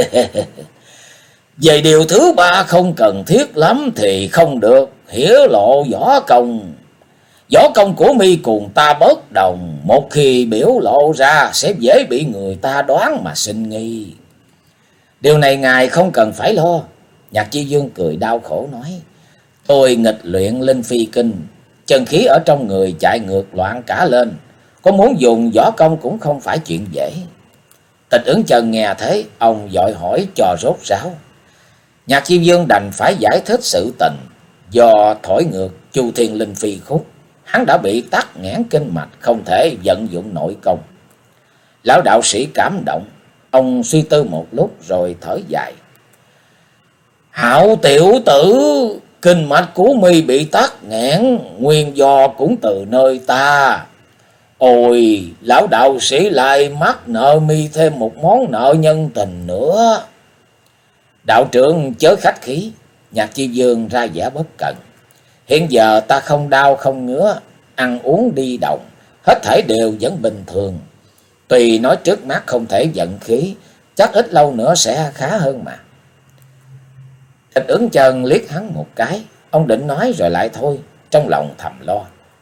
Về điều thứ ba không cần thiết lắm thì không được hiển lộ võ công. Võ công của mi cùng ta bất đồng, một khi biểu lộ ra sẽ dễ bị người ta đoán mà sinh nghi. Điều này ngài không cần phải lo. Nhạc Chi Dương cười đau khổ nói: Tôi nghịch luyện Linh Phi Kinh, chân khí ở trong người chạy ngược loạn cả lên, có muốn dùng võ công cũng không phải chuyện dễ. Tịch Ứng Chân nghe thế, ông vội hỏi cho rốt ráo. Nhạc Chi Dương đành phải giải thích sự tình. Do thổi ngược Chu Thiên Linh Phi khúc, hắn đã bị tắc nghẽn kinh mạch, không thể vận dụng nội công. Lão đạo sĩ cảm động, ông suy tư một lúc rồi thở dài: Hạo tiểu tử, kinh mạch của mi bị tắc nghẽn, nguyên do cũng từ nơi ta. Ôi, lão đạo sĩ lại mắc nợ mi thêm một món nợ nhân tình nữa. Đạo trưởng chớ khách khí. Nhạc Chi Dương ra vẻ bất cẩn: Hiện giờ ta không đau không ngứa, ăn uống đi động, hết thảy đều vẫn bình thường. Tuy nói trước mắt không thể giận khí, chắc ít lâu nữa sẽ khá hơn mà. Tịch Ứng Chân liếc hắn một cái, ông định nói rồi lại thôi, trong lòng thầm lo: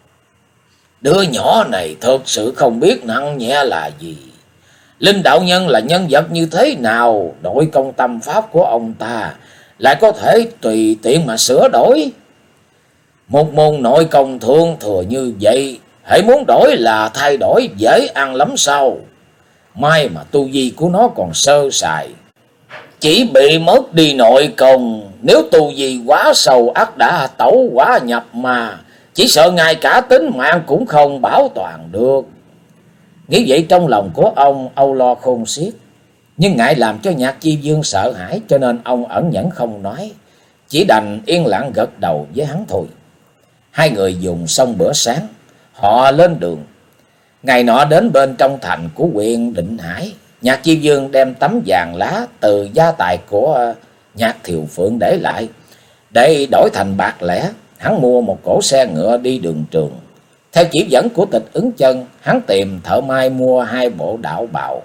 Đứa nhỏ này thật sự không biết nặng nhẹ là gì. Linh đạo nhân là nhân vật như thế nào, đội công tâm pháp của ông ta lại có thể tùy tiện mà sửa đổi. Một môn nội công thương thừa như vậy, hãy muốn đổi là thay đổi dễ ăn lắm sao. May mà tu vi của nó còn sơ sài, chỉ bị mất đi nội công. Nếu tu vi quá sâu ắt đã tẩu quá nhập mà, chỉ sợ ngay cả tính mạng cũng không bảo toàn được. Nghĩ vậy trong lòng của ông âu lo khôn xiết, nhưng ngại làm cho Nhạc Chi Dương sợ hãi, cho nên ông ẩn nhẫn không nói, chỉ đành yên lặng gật đầu với hắn thôi. Hai người dùng xong bữa sáng, họ lên đường. Ngày nọ đến bên trong thành của huyện Định Hải, Nhạc Chi Dương đem tấm vàng lá từ gia tài của Nhạc Thiều Phượng để lại, để đổi thành bạc lẻ. Hắn mua một cỗ xe ngựa đi đường trường. Theo chỉ dẫn của Tịch Ứng Chân, hắn tìm thợ may mua hai bộ đạo bào.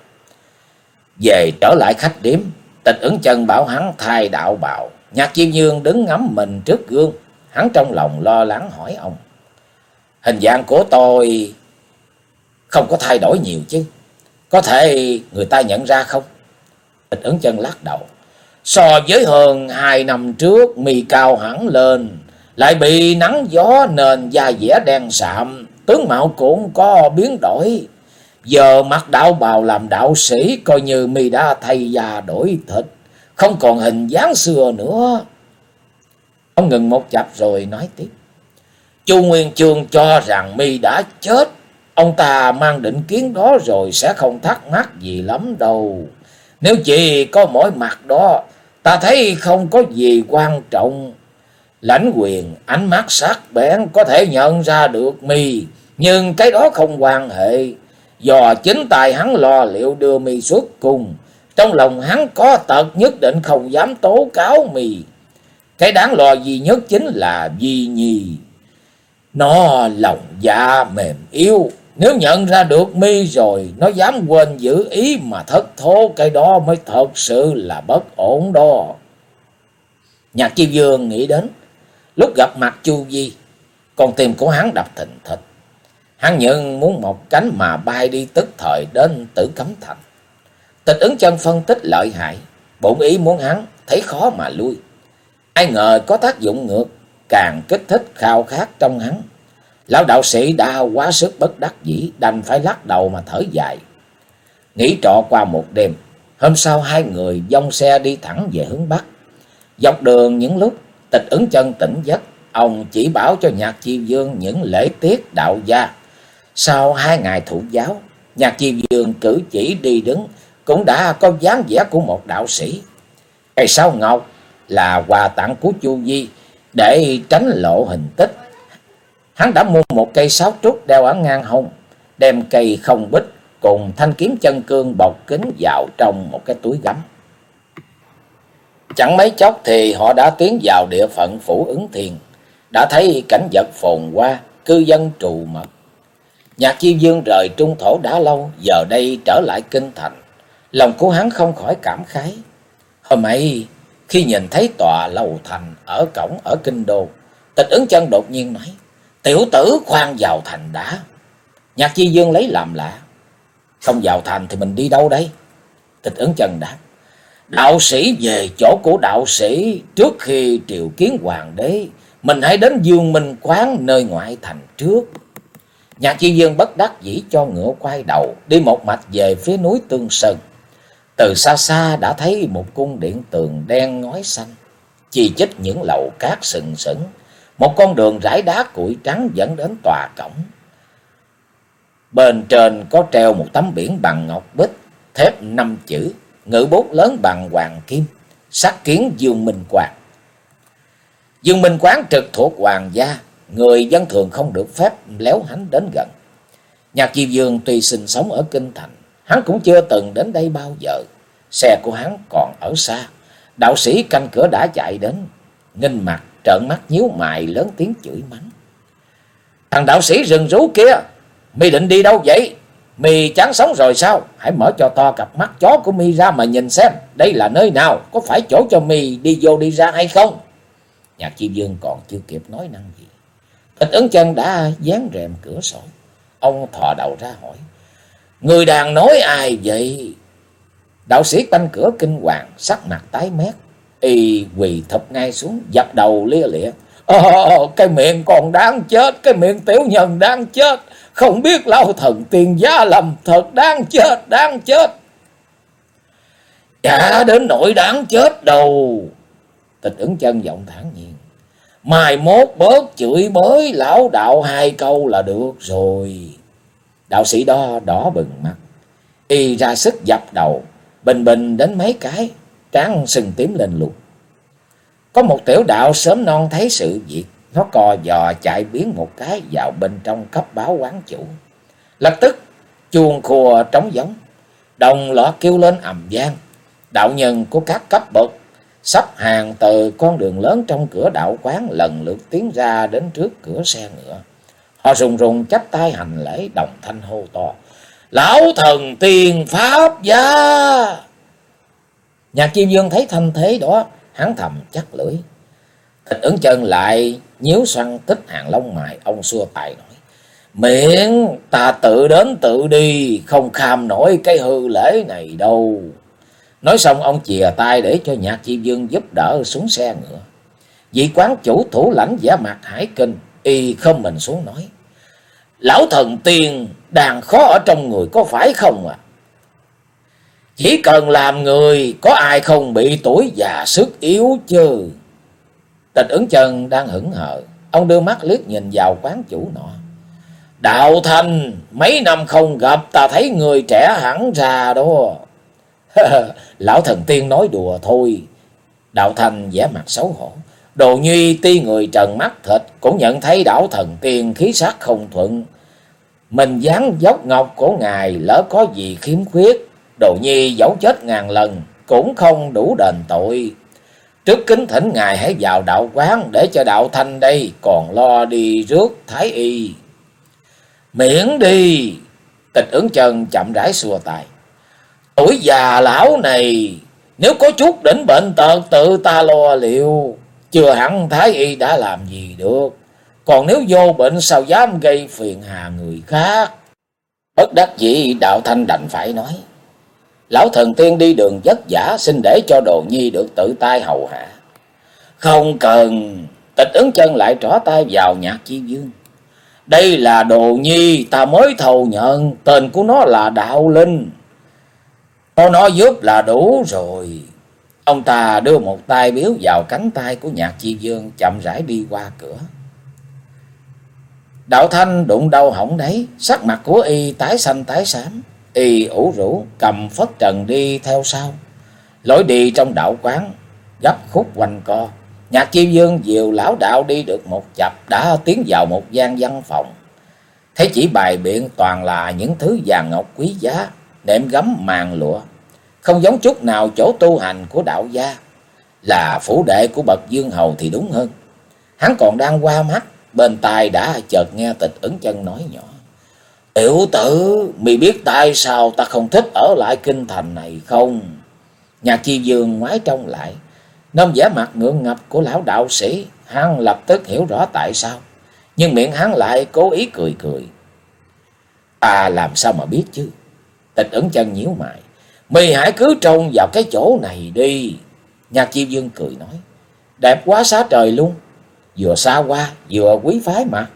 Về trở lại khách điếm, Tịch Ứng Chân bảo hắn thay đạo bào. Nhạc Chi Dương đứng ngắm mình trước gương, hắn trong lòng lo lắng hỏi ông: Hình dạng của tôi không có thay đổi nhiều chứ, có thể người ta nhận ra không? Tịch Ứng Chân lắc đầu: So với hơn hai năm trước, mi cao hẳn lên, lại bị nắng gió nên da dẻ đen sạm, tướng mạo cũng có biến đổi. Giờ mặc đạo bào làm đạo sĩ, coi như mi đã thay da đổi thịt, không còn hình dáng xưa nữa. Ông ngừng một chập rồi nói tiếp: Chu Nguyên Chương cho rằng mi đã chết, ông ta mang định kiến đó rồi sẽ không thắc mắc gì lắm đâu. Nếu chỉ có mỗi mặt đó, ta thấy không có gì quan trọng. Lãnh Quyền ánh mắt sắc bén có thể nhận ra được mi, nhưng cái đó không quan hệ. Do chính tài hắn lo liệu đưa mi xuất cung, trong lòng hắn có tật nhất định không dám tố cáo mi. Cái đáng lo duy nhất chính là Di Nhi. Nó lòng dạ mềm yếu, nếu nhận ra được mi rồi, nó dám quên giữ ý mà thất thố, cái đó mới thật sự là bất ổn đó. Nhạc Chi Dương nghĩ đến Lúc gặp mặt Chu Vi, con tim của hắn đập thình thịch. Hắn nhận muốn một cánh mà bay đi tức thời đến Tử Cấm Thành. Tịch Ứng Chân phân tích lợi hại, bổn ý muốn hắn thấy khó mà lui. Ai ngờ có tác dụng ngược, càng kích thích khao khát trong hắn. Lão đạo sĩ đã quá sức bất đắc dĩ, đành phải lắc đầu mà thở dài. Nghỉ trọ qua một đêm, hôm sau hai người dông xe đi thẳng về hướng Bắc. Dọc đường những lúc Tịch Ứng Chân tỉnh giấc, ông chỉ bảo cho Nhạc Chi Dương những lễ tiết đạo gia. Sau hai ngày thụ giáo, Nhạc Chi Dương cử chỉ đi đứng cũng đã có dáng vẻ của một đạo sĩ. Cây sáo ngọc là quà tặng của Chu Vi, để tránh lộ hình tích. Hắn đã mua một cây sáo trúc đeo ở ngang hông, đem cây không bích cùng thanh kiếm chân cương bọc kín vào trong một cái túi gấm. Chẳng mấy chốc thì họ đã tiến vào địa phận Phủ Ứng Thiên, đã thấy cảnh vật phồn hoa, cư dân trù mật. Nhạc Chi Dương rời trung thổ đã lâu, giờ đây trở lại kinh thành, lòng của hắn không khỏi cảm khái. Hôm ấy khi nhìn thấy tòa lầu thành ở cổng ở kinh đô, Tịch Ứng Chân đột nhiên nói: "Tiểu tử khoan vào thành đã." Nhạc Chi Dương lấy làm lạ: "Không vào thành thì mình đi đâu đây?" Tịch Ứng Chân đáp: "Đạo sĩ về chỗ của đạo sĩ, trước khi triều kiến hoàng đế, mình hãy đến Dương Minh quán nơi ngoại thành trước." Nhạc Chi Dương bất đắc dĩ cho ngựa quay đầu, đi một mạch về phía núi Tương Sơn. Từ xa xa đã thấy một cung điện tường đen ngói xanh, chi chít những lầu cát sừng sững. Một con đường rải đá cuội trắng dẫn đến tòa cổng. Bên trên có treo một tấm biển bằng ngọc bích, thép năm chữ, ngự bút lớn bằng hoàng kim: "Sắc kiến Dương Minh Quán." Dương Minh Quán trực thuộc hoàng gia, người dân thường không được phép léo hánh đến gần. Nhạc Chi Dương tuy sinh sống ở kinh thành, hắn cũng chưa từng đến đây bao giờ. Xe của hắn còn ở xa, đạo sĩ canh cửa đã chạy đến, nghênh mặt trợn mắt nhíu mày lớn tiếng chửi mắng: "Thằng đạo sĩ rừng rú kia, mi định đi đâu vậy? Mi chán sống rồi sao? Hãy mở cho to cặp mắt chó của mi ra mà nhìn xem, đây là nơi nào, có phải chỗ cho mi đi vô đi ra hay không?" Nhạc Chi Dương còn chưa kịp nói năng gì, Tịch Ứng Chân đã dán rèm cửa sổ. Ông thò đầu ra hỏi: "Người đang nói ai vậy?" Đạo sĩ canh cửa kinh hoàng, sắc mặt tái mét, y quỳ thụp ngay xuống, dập đầu lia lịa: "Ồ, cái miệng còn đáng chết, cái miệng tiểu nhân đáng chết, không biết lão thần tiên giá lầm, thật đáng chết, đáng chết." "Chả đến nỗi đáng chết đâu." Tịch Ứng Chân giọng thản nhiên: "Mai mốt bớt chửi bới lão đạo hai câu là được rồi." Đạo sĩ đó đỏ bừng mặt, y ra sức dập đầu, bình bình đến mấy cái, trán sưng tím lên luôn. Có một tiểu đạo sớm non thấy sự việc, nó cò giò chạy biến một cái vào bên trong cấp báo quán chủ. Lập tức chuông khua trống giống, đồng loạt kêu lên ầm vang. Đạo nhân của các cấp bậc sắp hàng từ con đường lớn trong cửa đạo quán lần lượt tiến ra đến trước cửa xe ngựa. Họ rùng rùng chắp tay hành lễ, đồng thanh hô to: "Lão thần tiên pháp gia!" Nhạc Chi Dương thấy thanh thế đó, hắn thầm chắc lưỡi. Tịch Ứng Chân lại nhíu xoăn tích hàng lông mày, ông xua tay nói: "Miễn ta tự đến tự đi, không kham nổi cái hư lễ này đâu." Nói xong ông chìa tay để cho Nhạc Chi Dương giúp đỡ xuống xe ngựa. Vị quán chủ thủ lãnh vẻ mặt hải kinh, y không mình xuống nói: "Lão thần tiên đang khó ở trong người có phải không à? Chỉ cần làm người, có ai không bị tuổi già sức yếu chứ?" Tịch Ứng Chân đang hững hờ, ông đưa mắt liếc nhìn vào quán chủ nọ: "Đạo Thanh, mấy năm không gặp, ta thấy người trẻ hẳn ra đó." "Lão thần tiên nói đùa thôi." Đạo Thanh vẻ mặt xấu hổ: "Đồ nhi tuy người trần mắt thịt, cũng nhận thấy đạo thần tiên khí sắc không thuận. Mình dáng dốc ngọc của ngài, lỡ có gì khiếm khuyết, đồ nhi dẫu chết ngàn lần cũng không đủ đền tội. Trước kính thỉnh ngài hãy vào đạo quán, để cho đạo Thanh đây còn lo đi rước thái y." "Miễn đi." Tịch Ứng Chân chậm rãi xua tay: "Tuổi già lão này, nếu có chút đỉnh bệnh tật tự ta lo liệu. chưa hẳn thái y đã làm gì được. Còn nếu vô bệnh sao dám gây phiền hà người khác. Bất đắc dĩ Đạo Thanh đành phải nói. Lão thần tiên đi đường vất vả, xin để cho Đồ Nhi được tự tay hầu hạ. Không cần. Tịch Ứng Chân lại trỏ tay vào Nhạc Chi Dương. Đây là Đồ Nhi ta mới thầu nhận. Tên của nó là Đạo Linh. Nó nói giúp là đủ rồi. Ông ta đưa một tay biếu vào cánh tay của Nhạc Chi Dương, chậm rãi đi qua cửa. Đạo Thanh đụng đâu hỏng đấy, sắc mặt của y tái xanh tái xám. Y ủ rũ cầm phất trần đi theo sau. Lối đi trong đạo quán gấp khúc quanh co. Nhạc Chi Dương dìu lão đạo đi được một chập đã tiến vào một gian văn phòng. Thấy chỉ bài biện toàn là những thứ vàng ngọc quý giá, nệm gấm màn lụa, không giống chút nào chỗ tu hành của đạo gia. Là phủ đệ của bậc Dương hầu thì đúng hơn. Hắn còn đang qua mắt, bên tai đã chợt nghe Tịch Ứng Chân nói nhỏ. Tiểu tử, mày biết tại sao ta không thích ở lại kinh thành này không? Nhạc Chi Dương ngoái trông lại, nôm vẻ mặt ngượng ngập của lão đạo sĩ. Hắn lập tức hiểu rõ tại sao, nhưng miệng hắn lại cố ý cười cười. Ta làm sao mà biết chứ? Tịch Ứng Chân nhíu mày. Mày hãy cứ trông vào cái chỗ này đi. Nhạc Chi Dương cười nói. Đẹp quá xá trời luôn. Vừa xa hoa vừa quý phái mà.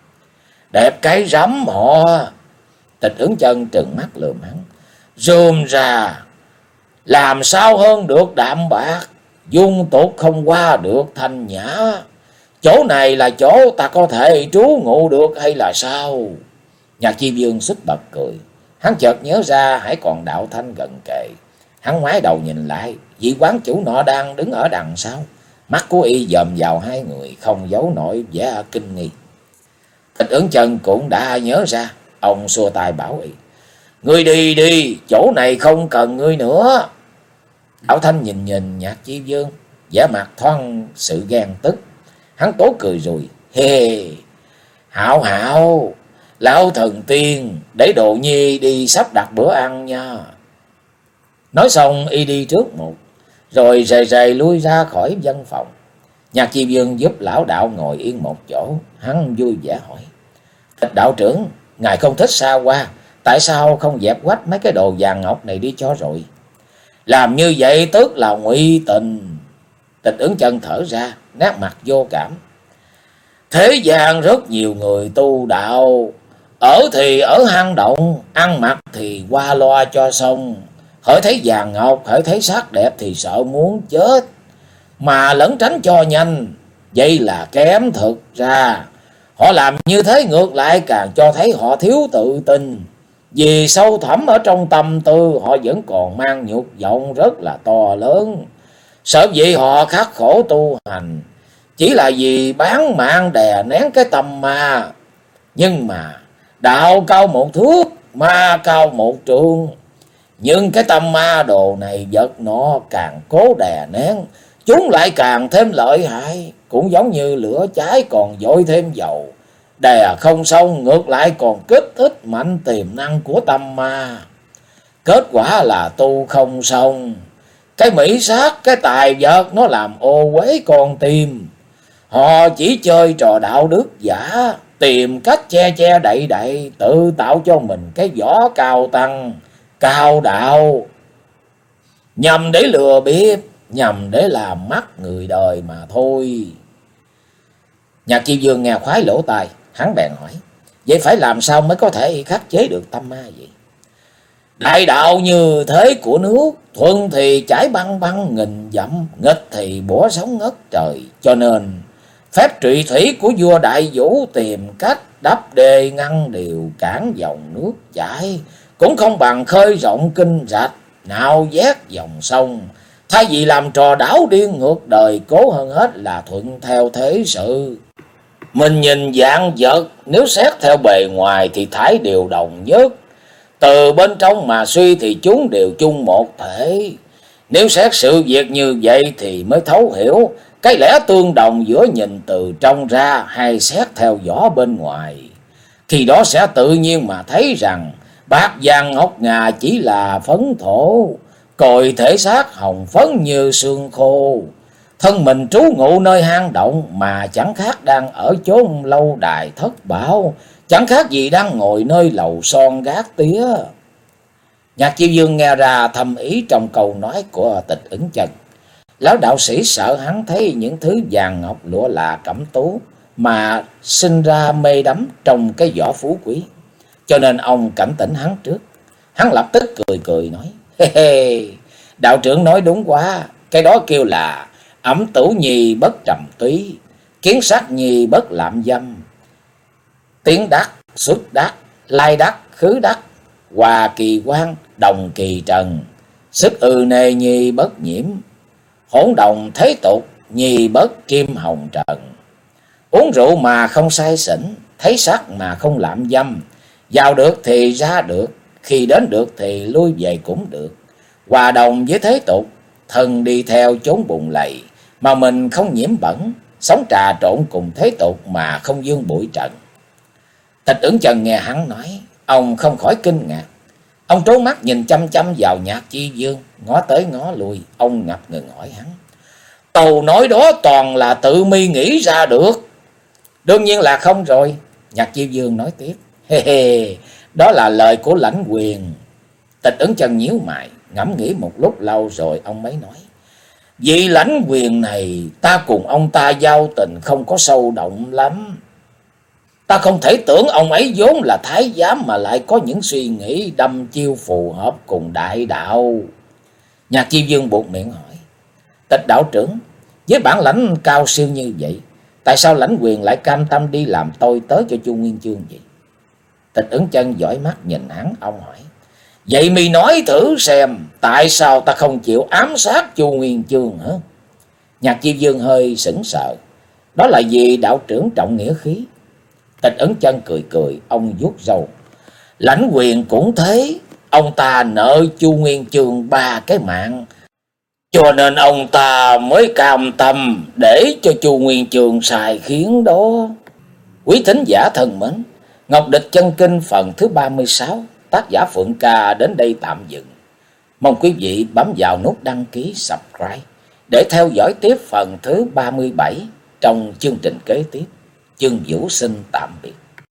Đẹp cái rắm họ. Tịch Ứng Chân trừng mắt lườm hắn. Rườm ra. Làm sao hơn được đạm bạc. Dung tục không qua được thanh nhã. Chỗ này là chỗ ta có thể trú ngụ được hay là sao? Nhạc Chi Dương xích bật cười. Hắn chợt nhớ ra hãy còn Đạo Thanh gần kề. Hắn ngoái đầu nhìn lại, vị quán chủ nọ đang đứng ở đằng sau. Mắt của y dòm vào hai người, không giấu nổi vẻ kinh nghi. Tịch Ứng Chân cũng đã nhớ ra, ông xua tay bảo y. Ngươi đi đi, chỗ này không cần ngươi nữa. Đạo Thanh nhìn nhìn Nhạc Chi Dương, vẻ mặt thoáng sự ghen tức. Hắn tố cười rồi. Hê, hảo hảo, lão thần tiên, để Đồ Nhi đi sắp đặt bữa ăn nha. Nói xong y đi trước một, rồi rề rề lui ra khỏi văn phòng. Nhạc Chi Dương giúp lão đạo ngồi yên một chỗ. Hắn vui vẻ hỏi. Tịch đạo trưởng, ngài không thích xa hoa, tại sao không dẹp quách mấy cái đồ vàng ngọc này đi cho rồi? Làm như vậy tức là ngụy tình. Tịch Ứng Chân thở ra, nét mặt vô cảm. Thế gian rất nhiều người tu đạo, ở thì ở hang động, ăn mặc thì qua loa cho xong. Hỡi thấy vàng ngọc, hỡi thấy sắc đẹp thì sợ muốn chết, mà lẩn tránh cho nhanh. Vậy là kém thực ra. Họ làm như thế ngược lại càng cho thấy họ thiếu tự tin. Vì sâu thẳm ở trong tâm tư họ vẫn còn mang nhục vọng rất là to lớn. Sở dĩ họ khắc khổ tu hành chỉ là vì bán mạng đè nén cái tâm ma. Nhưng mà đạo cao một thước, ma cao một trượng. Nhưng cái tâm ma đồ này vật nó càng cố đè nén, chúng lại càng thêm lợi hại. Cũng giống như lửa cháy còn dội thêm dầu, đè không xong ngược lại còn kích thích mạnh tiềm năng của tâm ma. Kết quả là tu không xong. Cái mỹ sát, cái tài vật nó làm ô uế con tim. Họ chỉ chơi trò đạo đức giả, tìm cách che che đậy đậy, tự tạo cho mình cái vỏ cao tăng, cao đạo, nhằm để lừa bịp, nhằm để làm mắt người đời mà thôi. Nhạc Chi Dương nghe khoái lỗ tai, hắn bèn hỏi. Vậy phải làm sao mới có thể khắc chế được tâm ma vậy? Đại đạo như thế của nước, thuận thì chảy băng băng nghìn dặm, nghịch thì bủa sóng ngất trời. Cho nên phép trị thủy của vua Đại Vũ tìm cách đắp đê ngăn điều cản dòng nước chảy, cũng không bằng khơi rộng kinh rạch, nào vét dòng sông. Thay vì làm trò đảo điên ngược đời, cố hơn hết là thuận theo thế sự. Mình nhìn dạng vật, nếu xét theo bề ngoài thì thấy đều đồng nhất, từ bên trong mà suy thì chúng đều chung một thể. Nếu xét sự việc như vậy thì mới thấu hiểu cái lẽ tương đồng giữa nhìn từ trong ra hay xét theo vỏ bên ngoài. Khi đó sẽ tự nhiên mà thấy rằng bạc vàng ngọc ngà chỉ là phấn thổ, cội thể xác hồng phấn như xương khô. thân mình trú ngụ nơi hang động mà chẳng khác đang ở chốn lâu đài thất bảo, chẳng khác gì đang ngồi nơi lầu son gác tía. Nhạc Chiêu Dương nghe ra thâm ý trong câu nói của Tịch Ứng Chân. Lão đạo sĩ sợ hắn thấy những thứ vàng ngọc lụa là cẩm tú mà sinh ra mê đắm trong cái vỏ phú quý, cho nên ông cảnh tỉnh hắn trước. Hắn lập tức cười cười nói: Hê hê, đạo trưởng nói đúng quá, cái đó kêu là ẩm tửu nhi bất trầm túy, kiến sát nhi bất lạm dâm, tiến đắc, xuất đắc, lai đắc, khứ đắc, hòa kỳ quan, đồng kỳ trần, sức ư nê nhi bất nhiễm, hỗn đồng thế tục, nhi bất kim hồng trần. Uống rượu mà không say xỉn, thấy sắc mà không lạm dâm, vào được thì ra được, khi đến được thì lui về cũng được, hòa đồng với thế tục, thân đi theo chốn bùn lầy mà mình không nhiễm bẩn, sống trà trộn cùng thế tục mà không dương bụi trần. Tịch Ứng Chân nghe hắn nói, ông không khỏi kinh ngạc. Ông trố mắt nhìn chăm chăm vào Nhạc Chi Dương, ngó tới ngó lui, ông ngập ngừng hỏi hắn: Câu nói đó toàn là tự mi nghĩ ra được? Đương nhiên là không rồi. Nhạc Chi Dương nói tiếp: Hê hê, đó là lời của Lãnh Quyền. Tịch Ứng Chân nhíu mày, ngẫm nghĩ một lúc lâu rồi ông mới nói: Vị Lãnh Quyền này, ta cùng ông ta giao tình không có sâu động lắm. Ta không thể tưởng ông ấy vốn là thái giám mà lại có những suy nghĩ đâm chiêu phù hợp cùng đại đạo. Nhạc Chi Dương buột miệng hỏi: Tịch đạo trưởng, với bản lãnh cao siêu như vậy, tại sao Lãnh Quyền lại cam tâm đi làm tôi tớ cho Chu Nguyên Chương vậy? Tịch Ứng Chân dõi mắt nhìn hắn, ông hỏi: Vậy mi nói thử xem, tại sao ta không chịu ám sát Chu Nguyên Chương hả? Nhạc Chi Dương hơi sững sờ. Đó là vì đạo trưởng trọng nghĩa khí. Tịch Ứng Chân cười cười, ông vuốt râu: Lãnh Quyền cũng thế, ông ta nợ Chu Nguyên Chương ba cái mạng, cho nên ông ta mới cam tâm để cho Chu Nguyên Chương sai khiến đó. Quý thính giả thân mến, Ngọc Địch Chân Kinh phần thứ ba mươi sáu, tác giả Phượng Ca đến đây tạm dừng. Mong quý vị bấm vào nút đăng ký subscribe để theo dõi tiếp phần thứ ba mươi bảy trong chương trình kế tiếp. Chương Vũ xin tạm biệt.